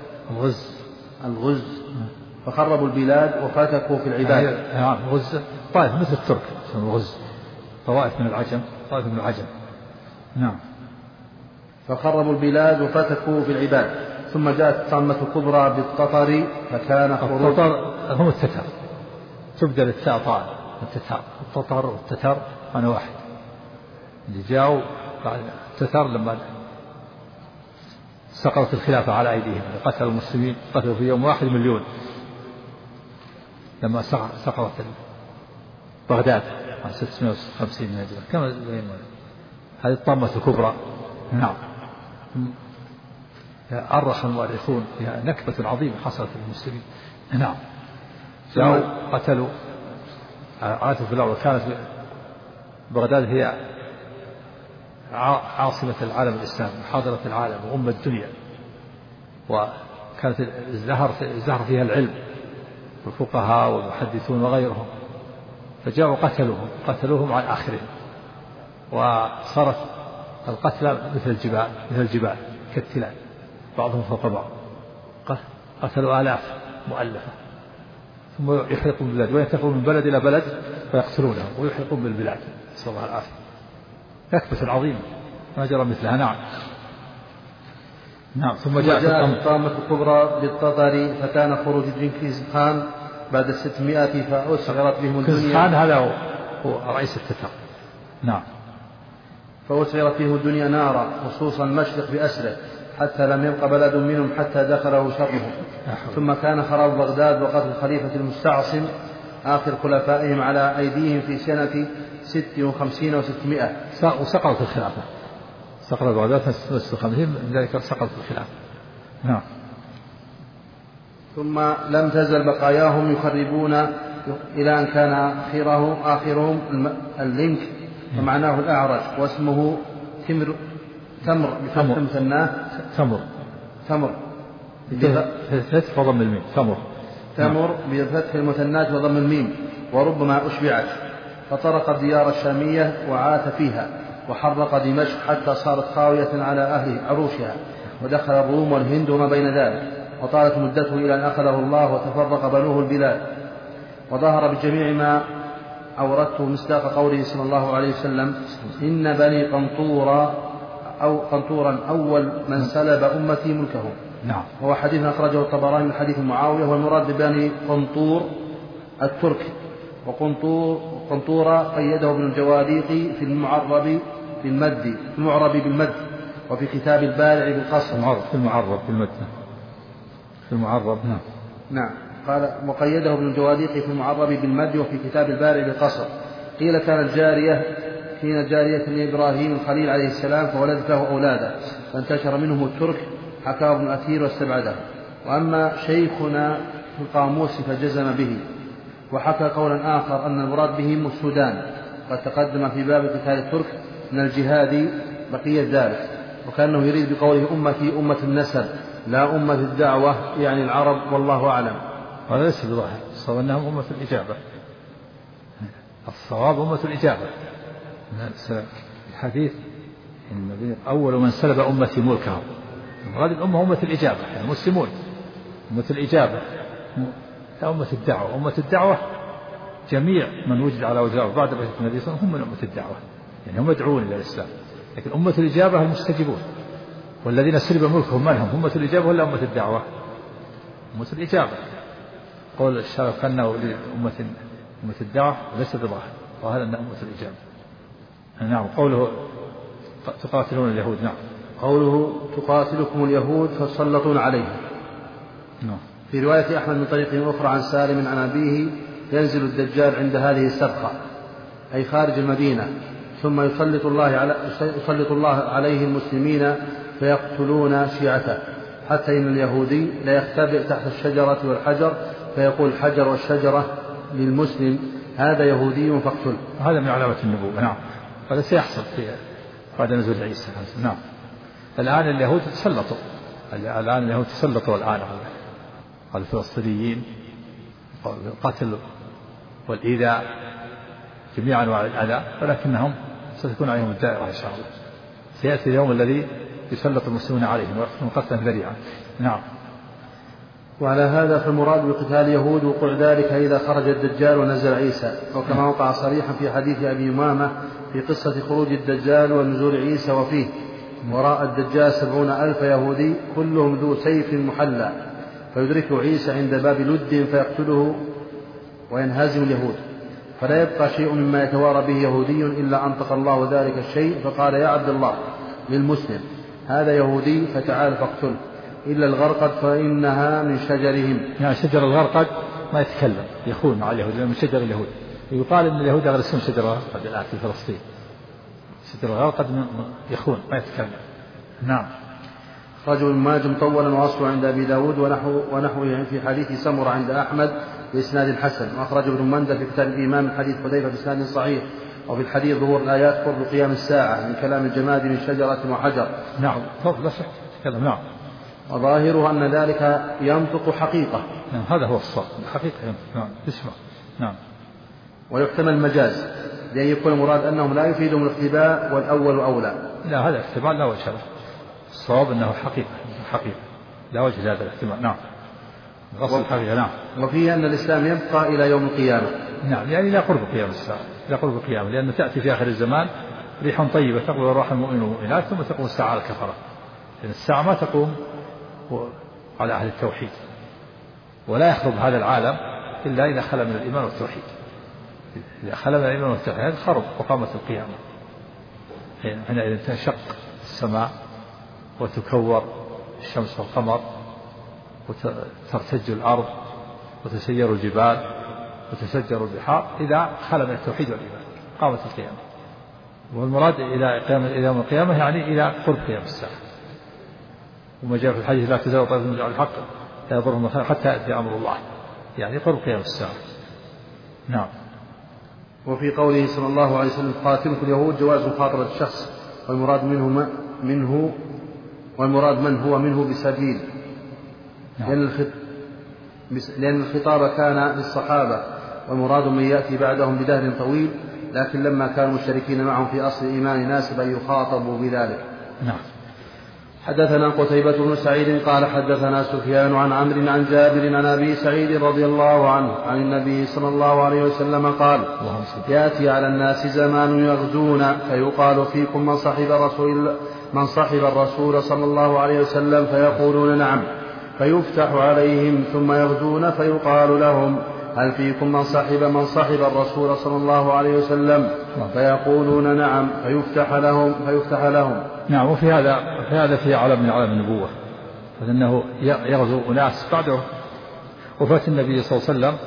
فخربوا البلاد وفتكوا في العباد. غز طائف مثل الترك الغز طوائف من العجم نعم. فخربوا البلاد وفتكوا في العباد. ثم جاءت الطامة الكبرى بالتطر فكان التطر هم التتر تبدل التاء طاء التتار والتتار أنا واحد. اللي جاءوا بعد التتار لما سقطت الخلافة على أيديهم، قتلوا المسلمين، قتلوا في يوم 1 مليون لما سقطت بغداد عن 650 من الجبل. كما هذه الطامة الكبرى. نعم. أرخ المؤرخون فيها نكبة عظيمة حصلت للمسلمين. نعم. جاءوا قتلوا عاتوا في الأرض. كانت بغداد هي عاصمة العالم الإسلامي، حاضرة العالم وأم الدنيا، وكانت الزهر فيها العلم والفقهاء والمحدثون وغيرهم. فجاءوا قتلوهم عن آخرهم، وصارت القتلى مثل الجبال كالتلال بعضهم فوق بعض. قتلوا آلاف مؤلفة، ثم يحرقون بالبلاد وينتقلون من بلد إلى بلد فيقتلونهم ويحرقون بالبلاد، نسأل الله العافية. نكبة عظيمة ما جرى مثلها. نعم. ثم جاءت الطامة الكبرى بالتتر، فكان خروج جنكيز خان بعد 600 فأسعرت بهم الدنيا. خان هذا هو رئيس التتر. نعم. فأسعرت بهم الدنيا نارا، خصوصا المشرق بأسره، حتى لم يبق بلد منهم حتى دخله شرهم. ثم كان خراب بغداد وقتل الخليفة المستعصم آخر خلفائهم على أيديهم في سنة 56 و600. وسقطت الخلافة، سقطت بغداد 56 من ذلك سقطت الخلافة. نعم. ثم لم تزل بقاياهم يخربون إلى أن كان آخرهم اللينك، ومعناه الأعرج، واسمه تمر بفتح المثناه. تمر بفتح وضم الميم. تمر بفتح المثنات وضم الميم، وربما أشبعت. فطرق الديار الشامية وعاث فيها، وحرق دمشق حتى صارت خاوية على أهل عروشها، ودخل الروم والهند وما بين ذلك، وطالت مدته إلى أن أخذه الله وتفرق بنوه البلاد. وظهر بجميع ما أوردته مصداق قوله صلى الله عليه وسلم: إن بني قنطورا أول من سلب أمتي ملكهم. نعم. وهو حديث أخرجه الطبراني من حديث معاوية. والمراد ببني قنطور الترك، وقنطورة قيده ابن الجواديق في المعرب بالمد، وفي كتاب البارع بالقصر. في المعرب بالمد. في المعرب. نعم. قال: وقيده ابن الجواديق في المعرب بالمد، وفي كتاب البارع بالقصر. قيل كانت جارية لإبراهيم الخليل عليه السلام، فولدت له أولادا، فانتشر منهم الترك، حكاه ابن أثير واستبعده. وأما شيخنا في القاموس فجزم به، وحكى قولا آخر أن المراد بهم السودان، قد تقدم في باب قتال الترك من الجهاد بقية ذلك. وكأنه يريد بقوله أمتي أمة النسب لا أمة الدعوة، يعني العرب، والله أعلم. هذا ليس بظاهر، الصواب أنهم أمة الإجابة. الصواب أمة الإجابة. الحديث إن أول من سلب أمتي ملكهم، هذه الأمة أمة الإجابة، يعني المسلمون أمة الإجابة، لا أمة الدعوة. أمة الدعوة جميع من وجد على وجه الأرض بعد بعثة النبي صلى الله عليه وسلم هم من أمة الدعوة، يعني هم يدعون إلى الإسلام. لكن أمة الإجابة المستجيبون، والذين سلب ملكهم من هم؟ أمة الإجابة ولا أمة الدعوة؟ أمة الإجابة. قول الشارع كأنه أمة الدعوة ليس بظاهر، وهذا أنها أمة الإجابة. نعم. قوله تقاتلون اليهود. نعم. قوله تقاتلكم اليهود فسلطون عليهم. نعم. في رواية أحمد من طريق أخرى عن سالم عن أبيه: ينزل الدجال عند هذه السبخة، أي خارج المدينة، ثم يسلط الله عليه المسلمين فيقتلون شيعته، حتى إن اليهودي لا يختبئ تحت الشجرة والحجر فيقول الحجر والشجرة للمسلم: هذا يهودي فاقتله. هذا من علامة النبوة. نعم. هذا سيحصل بعد نزول عيسى. نعم. الآن اليهود تسلطوا، الآن على الفلسطينيين بالقتل والإيذاء، جميع أنواع الأذى، ولكنهم ستكون عليهم الدائرة إن شاء الله. سيأتي اليوم الذي يسلط المسلمون عليهم ويقتلون قتلا ذريعا. نعم. وعلى هذا فالمراد بقتال اليهود وقوع ذلك إذا خرج الدجال ونزل عيسى، وكما وقع صريحا في حديث أبي أمامة في قصة خروج الدجال ونزول عيسى، وفيه: وراء الدجال 70,000 يهودي كلهم ذو سيف محلى، فيدركه عيسى عند باب لد فيقتله وينهزم اليهود. فلا يبقى شيء مما يتوارى به يهودي إلا أنطق الله ذلك الشيء فقال يا عبد الله للمسلم هذا يهودي فتعال فاقتله إلا الغرقد فإنها من شجرهم. يعني شجر الغرقد ما يتكلم يخون مع اليهود من شجر اليهود. يقال أن اليهود يغرسون شجر الغرقد الآن في فلسطين. شجر الغرقد يخون ما يتكلم. نعم. رجل ماج مطولا وأصله عند أبي داود ونحوه في حديث سمر عند أحمد بإسناد حسن. وأخرج ابن مندى في كتاب الإيمان من حديث حذيفة بإسناد صحيح. وفي الحديث ظهور الآيات قرب قيام الساعة من كلام الجماد من شجرة وحجر. نعم. لا صح تتكلم. نعم. وظاهره أن ذلك ينطق حقيقة. نعم هذا هو الصواب حقيقة. نعم تسمع. نعم. ويحتمل المجاز لأن يكون المراد أنهم لا يفيدهم الاختباء والأول أولى. لا هذا الاحتمال لا وجه له. الصواب أنه حقيقة لا وجه لهذا الاحتمال. نعم. غصب الحقيقة. نعم. وفيه أن الإسلام يبقى إلى يوم القيامة. نعم يعني لا قرب قيام الساعة لا قرب القيامة لأنه تأتي في آخر الزمان ريح طيبة تقبل روح المؤمن والمؤمنات ثم تقوم الساعة على الكفرة. لأن الساعة ما تقوم على أهل التوحيد ولا يخرب هذا العالم إلا إذا خلى من الإيمان والتوحيد. إذا خلى من الإيمان والتوحيد خرب وقامت القيامة. حينئذ تنشق السماء وتكور الشمس والقمر وترتج الأرض وتسير الجبال وتسجر البحار. إذا خلى من التوحيد والإيمان قامت القيامة. والمراد إلى يوم القيامة يعني إلى قرب قيام الساعة. وما جاء في الحديث لا تزال طائفة من الحق لا يضرهم خير حتى يأتي أمر الله يعني قرب قيام الساعة. نعم. وفي قوله صلى الله عليه وسلم قاتلوا اليهود جواز مخاطبة الشخص والمراد من هو منه بسبيل. نعم. لأن الخطاب كان للصحابة والمراد من يأتي بعدهم بدهر طويل لكن لما كانوا مشتركين معهم في أصل الإيمان ناسب أن يخاطبوا بذلك. نعم. حدثنا قتيبة بن سعيد قال حدثنا سفيان عن عمرو عن جابر عن أبي سعيد رضي الله عنه عن النبي صلى الله عليه وسلم قال يأتي على الناس زمان يغزون فيقال فيكم من صحب الرسول صلى الله عليه وسلم فيقولون نعم فيفتح عليهم ثم يغزون فيقال لهم هل فيكم من صحب الرسول صلى الله عليه وسلم فيقولون نعم فيفتح لهم. نعم. وفي هذا في علم من علم النبوة فإنه يغزو أناس بعد وفاة النبي صلى الله عليه وسلم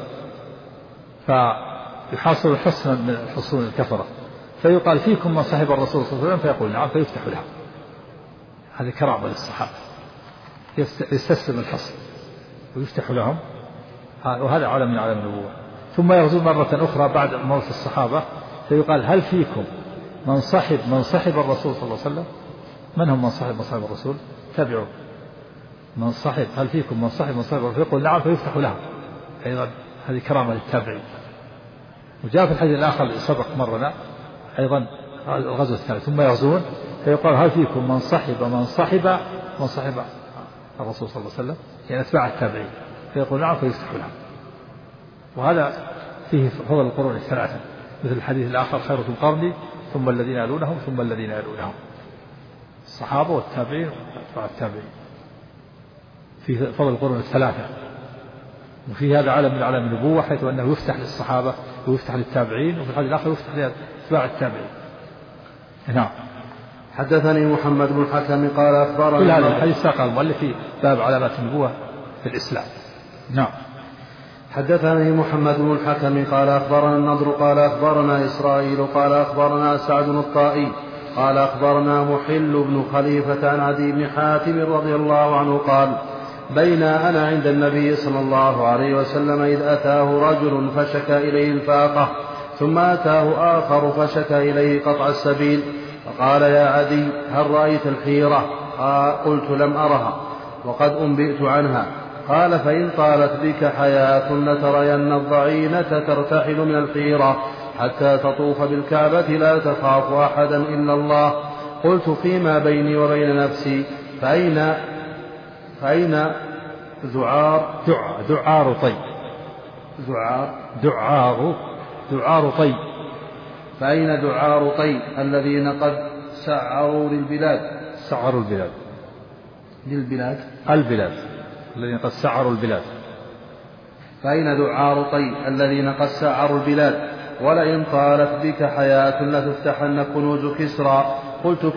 فيحاصر حصنا من حصون الكفرة فيقال فيكم من صحب الرسول صلى الله عليه وسلم فيقول نعم فيفتح لهم. هذه كرامة للصحابة يستسلم الحصن ويفتح لهم وهذا علم من علم النبوة. ثم يغزو مرة أخرى بعد موت الصحابة فيقال هل فيكم من صحب الرسول صلى الله عليه وسلم. من هم من صحب الرسول؟ تابعوا من صحب هل فيكم من صحب الرسول فيقول نعم فيفتح لهم. أيضا هذه كرامة للتابعين. وجاء في الحديث الآخر اللي سبق مرنا أيضا الغزو الثالث ثم يغزون فيقال هل فيكم من صحب الرسول صلى الله عليه وسلم يعني أتباع التابعين فيقول نعم فيفتح لهم. وهذا فيه فضل القرون الثلاثة مثل الحديث الآخر خيركم قرني ثم الذين يلونهم ثم الذين يلونهم. الصحابة والتابعين وأتباع التابعين في فضل القرون الثلاثة. وفي هذا علم من علم النبوة حيث أنه يفتح للصحابة ويفتح للتابعين وفي الحديث الآخر يفتح لأتباع التابعين. نعم. حدثني محمد بن الحكم قال أخبرنا كل هذا الحديث ساق المؤلف في باب علامات النبوة في الإسلام. نعم. حدثني محمد بن الحكم قال أخبرنا النضر قال أخبرنا إسرائيل قال أخبرنا سعد الطائي قال أخبرنا محل بن خليفة عن عدي بن حاتم رضي الله عنه قال بين أنا عند النبي صلى الله عليه وسلم إذ أتاه رجل فشكى إليه الفاقة ثم أتاه آخر فشكى إليه قطع السبيل فقال يا عدي هل رأيت الحيرة؟ قلت لم أرها وقد أنبئت عنها. قال فإن طالت بك حياة لترين الضعينة ترتحل من الحيرة حتى تطوف بالكعبة لا تخاف أحدا إلا الله. قلت فيما بيني وبين نفسي فأين دعار طي فأين دعار طي الذين قد سعروا البلاد الذين قد سعروا البلاد. فأين دعار طي الذين قد سعروا البلاد ولئن طالت بك حياة لتفتحن كنوز كسرى. قلت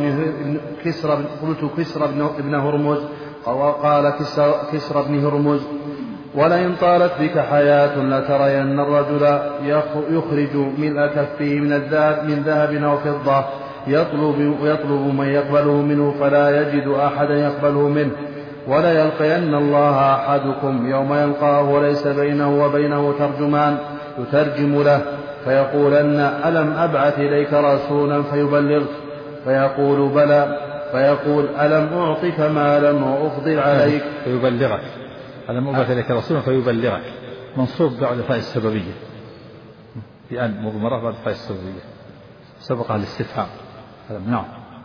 كسرى بن هرمز. وقال كسرى بن هرمز ولئن طالت بك حياة لترين الرجل يخرج ملء كفه من ذهب أو فضة يطلب من يقبله منه فلا يجد أحدا يقبله منه. وليلقين الله أحدكم يوم يلقاه وليس بينه وبينه ترجمان يترجم له فيقولن ألم أبعث إليك رسولا فيبلغك؟ فيقول بلى. فيقول ألم أعطك مالا وأفضل عليك؟ فيبلغك. ألم أبعث إليك رسولا فيبلغك منصوب بعد فاء السببية بأن مضمرة بعد فاء السببية سبقها الاستفهام. نعم.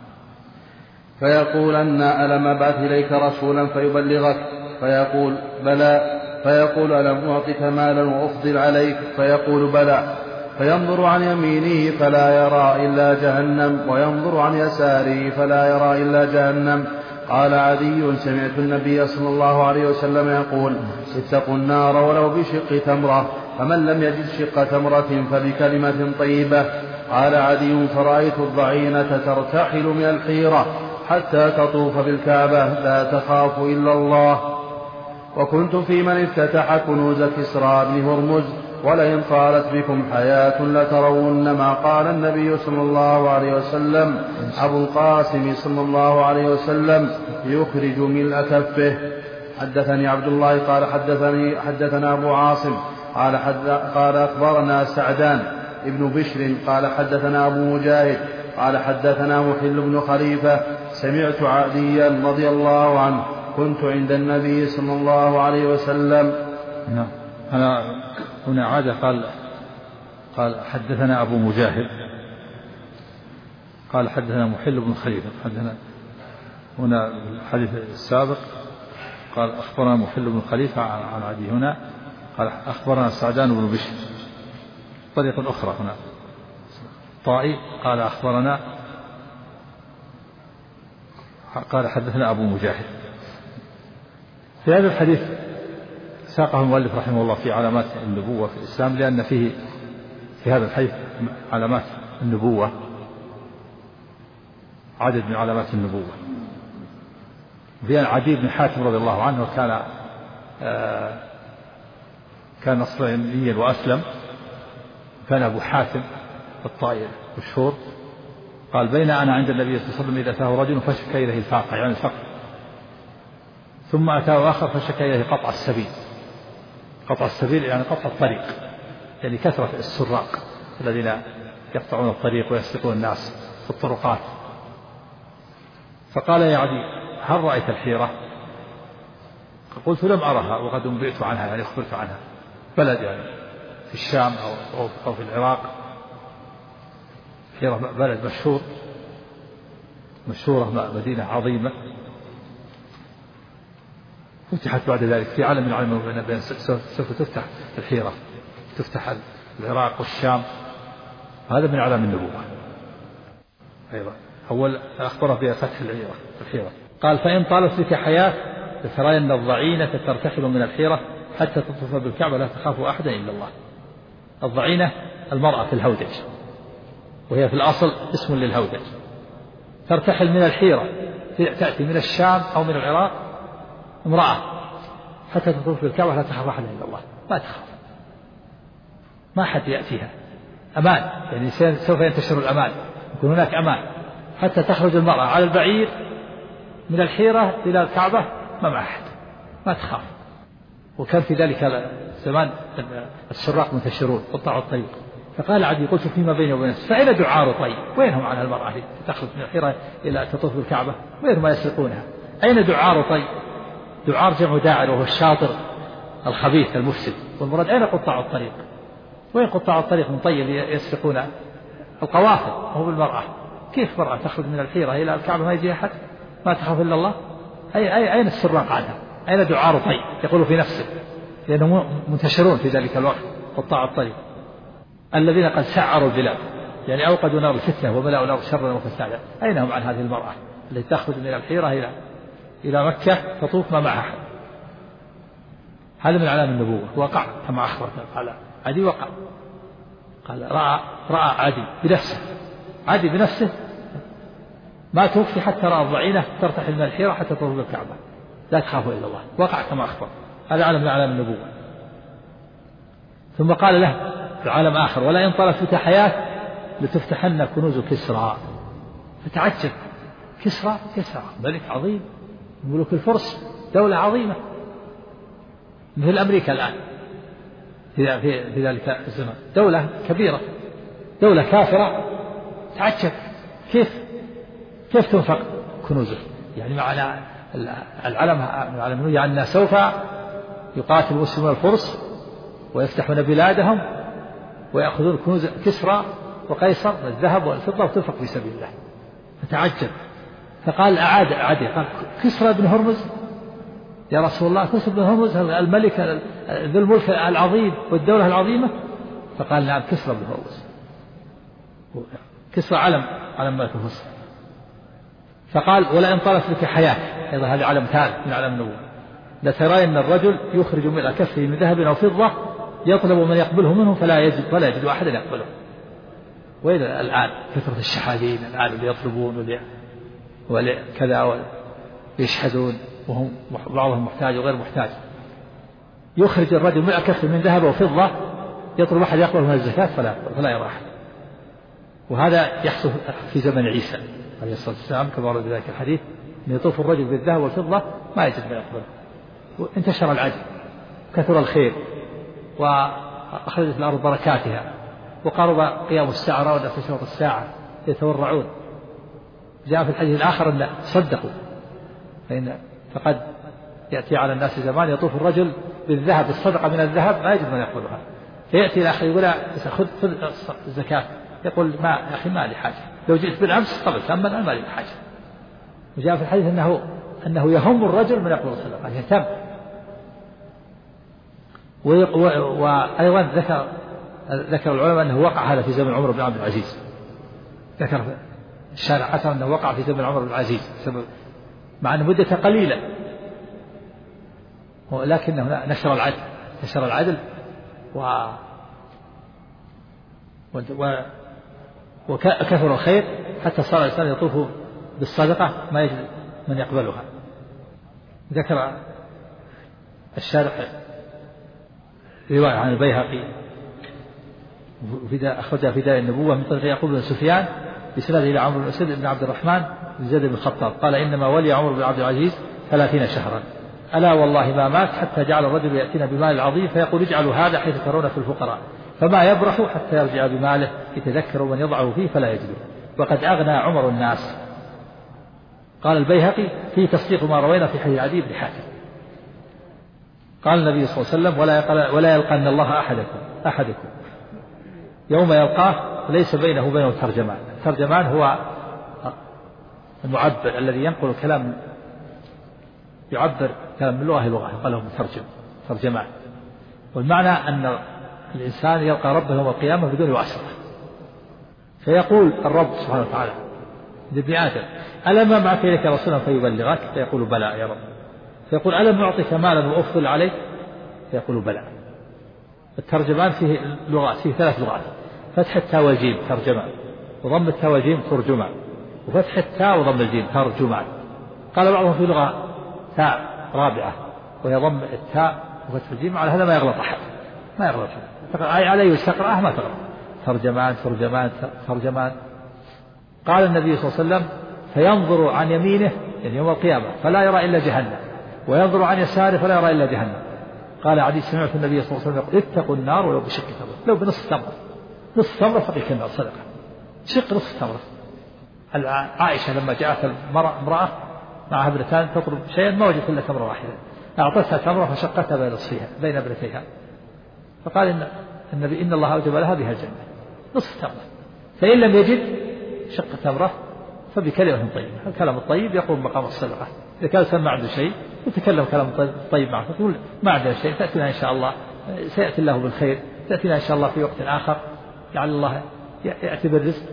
فيقول ألم أبعث إليك رسولا فيبلغك؟ فيقول بلى. فيقول ألم أعطك مالا وأفضل عليك؟ فيقول بلى. فينظر عن يمينه فلا يرى إلا جهنم وينظر عن يساره فلا يرى إلا جهنم. قال عدي سمعت النبي صلى الله عليه وسلم يقول اتقوا النار ولو بشق تمرة فمن لم يجد شق تمرة فبكلمة طيبة. قال عدي فرأيت الضعينة ترتحل من الحيرة حتى تطوف بالكعبة لا تخاف إلا الله. وكنت في من افتتح كنوز كسرى بن هرمز. ولئن طالت بكم حياة لترون ما قال النبي صلى الله عليه وسلم. أبو القاسم صلى الله عليه وسلم يخرج ملء كفه. حدثني عبد الله قال حدثنا أبو عاصم قال أخبرنا سعدان ابن بشر قال حدثنا أبو مجاهد قال حدثنا محل بن خليفة سمعت عديا رضي الله عنه كنت عند النبي صلى الله عليه وسلم. نعم. أنا هنا عاد قال حدثنا أبو مجاهد قال حدثنا محل بن خليفة. حدثنا هنا الحديث السابق قال أخبرنا محل بن خليفة عن عدي. هنا قال أخبرنا سعدان بن بشر طريقة أخرى. هنا طائي قال أخبرنا قال حدثنا أبو مجاهد. في هذا الحديث ساقه المؤلف رحمه الله في علامات النبوة في الإسلام لأن فيه في هذا الحديث علامات النبوة عدد من علامات النبوة. في عدي بن حاتم رضي الله عنه كان نصرانيا وأسلم. كان أبو حاتم الطائي مشهور قال بين أنا عند النبي صلى الله عليه وسلم إذا أتاه رجل فشكى إليه الفاقة يعني الفقر ثم أتاه آخر فشكى إليه قطع السبيل. قطع السبيل يعني قطع الطريق يعني كثرة السراق الذين يقطعون الطريق ويسرقون الناس في الطرقات. فقال يا عدي هل رأيت الحيرة؟ قلت لم أرها وقد أنبئت عنها يعني أخبرت عنها. بلد يعني في الشام أو في العراق. حيرة بلد مشهورة مدينة عظيمة فتحت بعد ذلك في عالم من العالم سوف تفتح الحيرة تفتح العراق والشام. هذا من علام النبوة أيضا. أول أخبره بفتح الحيرة قال فإن طالت بك حياة لترين الضعينة ترتحل من الحيرة حتى تطوف بالكعبة لا تخاف أحدا إلا الله. الضعينة المرأة في الهودج وهي في الأصل اسم للهودج. ترتحل من الحيرة تأتي من الشام أو من العراق امرأة حتى تطوف بالكعبة لا تخاف أحدا إلا الله. ما تخاف ما حد يأتيها أمان يعني سوف ينتشر الأمان يكون هناك أمان حتى تخرج المرأة على البعير من الحيرة إلى الكعبة ما مع أحد ما تخاف. وكان في ذلك زمان السراق منتشرون قطعوا الطريق. فقال عدي قلت فيما بيني وبين نفسي فأين دعار طيب وينهم عن المرأة تخرج من الحيرة إلى تطوف بالكعبة وين ما يسرقونها؟ أين دعار طيب؟ دعار جمع داعر وهو الشاطر الخبيث المفسد. والمراد أين قطاع الطريق؟ وين قطاع الطريق من طيب يسرقون القوافل وهو بالمرأة؟ كيف مرأة تخرج من الحيرة إلى الكعبة ما يجي أحد ما تخاف إلا الله؟ أين السراق عنها؟ أين دعار طيب يقول في نفسه لأنهم منتشرون في ذلك الوقت قطاع الطريق الذين قد سعروا البلاد يعني أوقدوا نار الفتنة وملأوا نار شرا وفسادا. أين هم عن هذه المرأة التي تخرج من الحيرة إلى مكة تطوف ما معها أحد؟ هذا من علام النبوة وقع كما أخبرنا على عدي وقع قال رأى عدي بنفسه ما توفي حتى رأى الضعينة ترتحل من الحيرة حتى تطلب الكعبة لا تخافوا إلا الله، وقع كما أخبر. هذا علم من أعلام النبوة. ثم قال له في عالم آخر: ولا إن طالت بك حياة لتفتحن كنوز كسرى. فتعجب، كسرى ملك عظيم، ملوك الفرس دولة عظيمة مثل أمريكا الآن في ذلك الزمان، دولة كبيرة، دولة كافرة. تعجب كيف تنفق كنوزه. يعني معنى العلم يعني سوف يقاتل المسلمون الفرس ويفتحون بلادهم ويأخذون كنوز كسرى وقيصر من الذهب والفضة وتنفق في سبيل الله. فتعجب، فقال أعاد قال: كسرى بن هرمز يا رسول الله، كسرى بن هرمز الملك ذو الملك العظيم والدولة العظيمة؟ فقال: نعم، كسرى بن هرمز. كسرى علم ملك الفرس. فقال: ولا إن طالت بك حياة، أيضا هذا علم ثالث من علم النبوة، لترين الرجل يخرج من كفه من ذهب أو فضة يطلب من يقبله منه فلا يجد أحدا يقبله. وإلى الآن كثرة الشحاذين الآن اللي يطلبون وكذا ويشحذون وهم بعضهم محتاج وغير محتاج. يخرج الرجل من كفه من ذهب وفضة يطلب أحد يقبله من الزكاة فلا يرى أحد. وهذا يحصل في زمن عيسى عليه الصلاة والسلام كما ورد ذلك الحديث، أن يطوف الرجل بالذهب والفضة ما يجد ما يقبله. وانتشر العدل، كثر الخير، وأخرجت الأرض بركاتها، وقرب قيام الساعة، رأوا الناس تشرط الساعة يتورعون. جاء في الحديث الآخر أن صدقوا، فقد يأتي على الناس زمان يطوف الرجل بالذهب، الصدقة من الذهب ما يجد من يقبلها، فيأتي الآخر يقول: خذ الزكاة. يقول: ما يا أخي ما لي حاجة، لو جئت بالأمس قبلت، أما الآن ما لي حاجة. وجاء في الحديث أنه يهم الرجل من يقبل الصدقة، يهتم. وأيضا ذكر العلماء أنه وقع هذا في زمن عمر بن عبد العزيز. ذكر الشارع حسن أنه وقع في زمن عمر بن العزيز مع أن مدة قليلة، ولكنه نشر العدل وكثر الخير حتى صار الإنسان يطوف بالصدقة ما يجد من يقبلها. ذكر الشارح رواية عن البيهقي أخرجها في دار النبوة من طريق يعقوب بن سفيان بسنده إلى عمرو بن أسد بن عبد الرحمن بن زيد بن الخطاب قال: إنما ولي عمر بن عبد العزيز 30 شهرا، ألا والله ما مات حتى جعل الرجل يأتينا بمال عظيم فيقول: اجعلوا هذا حيث ترون في الفقراء، فما يبرح حتى يرجع بماله يتذكر من يضعه فيه فلا يجده، وقد أغنى عمر الناس. قال البيهقي: في تصديق ما روينا في حديث عدي بن حاتم. قال النبي صلى الله عليه وسلم: ولا يلقن الله أحدكم يوم يلقاه ليس بينه وبينه ترجمان. الترجمان هو المعبر الذي ينقل الكلام، يعبر كلام من لغة لغة، يقال له ترجمان. والمعنى أن الإنسان يلقى ربه يوم القيامة بدون واسطة، فيقول الرب سبحانه وتعالى لابن آدم: ألم أبعث إليك رسولا فيبلغك؟ فيقول: بلى يا رب. فيقول: ألم أعطك مالا وأفضل عليك؟ فيقول: بلى. الترجمان فيه لغات، فيه 3 لغات: فتح التاء والجيم ترجمان، وضم التاء والجيم ترجمان، وفتح التاء وضم الجيم ترجمان. قال بعضهم في لغة تاء رابعة وهي ضم التاء وفتح الجيم، على هذا ما يغلط أحد، ما يغلط أحد، عليه يستقرأه ما تغلط. ترجمان. قال النبي صلى الله عليه وسلم: فينظر عن يمينه يعني يوم القيامة فلا يرى إلا جهنم، وينظر عن يساره فلا يرى إلا جهنم. قال عدي: سمعت النبي صلى الله عليه وسلم يقول: اتقوا النار ولو بشق تمرة، لو بنصف تمرة، نصف تمرة فقيك النار صدقة، شق نصف تمرة. عائشة لما جاءت امرأة معها ابنتان تطلب شيئا ما وجدت إلا تمرة واحدة، أعطتها تمرة فشقتها بين ابنتيها، فقال إن النبي: إن الله أوجب لها بها الجنة، نصف تمرة. فإن لم يجد شق تمرة فبكلمة طيبة. الكلام الطيب يقوم مقام الصدقة. إذا كان ما عنده شيء يتكلم كلام طيب معه، تقول: ما عندنا شيء، تأتينا إن شاء الله، سيأتي الله بالخير، تأتينا إن شاء الله في وقت آخر، لعل الله يأتي بالرزق.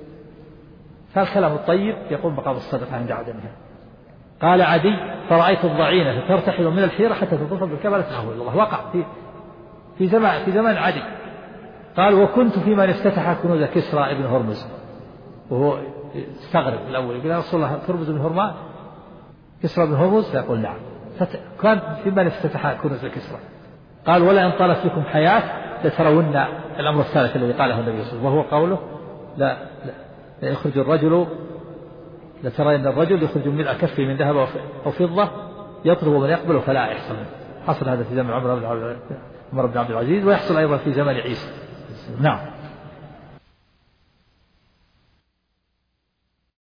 فالكلام الطيب يقوم مقام الصدقة عند عدمها. قال عدي: فرأيت الضعينة ترتحل من الحيرة حتى تطوف بالكعبة لا تخاف إلا الله. وقع في زمان عدي. قال وكنت في من افتتح كنوز كسرى ابن هرمز، وهو استغرب الأول يقول يا رسول الله ترمز بن هرمان كسرى بن هرمز؟ يقول نعم. كان في من افتتح كنوز كسرى. قال ولئن طالت لكم حياة لترون الأمر الثالث الذي قاله النبي صلى الله عليه وسلم، وهو قوله لا يخرج الرجل لترين الرجل يخرج ملء كفه من ذهب أو فضة يطلب من يقبل فلا يحصل. حصل هذا في زمن عمر بن عبد العزيز ويحصل أيضا في زمن عيسى. نعم.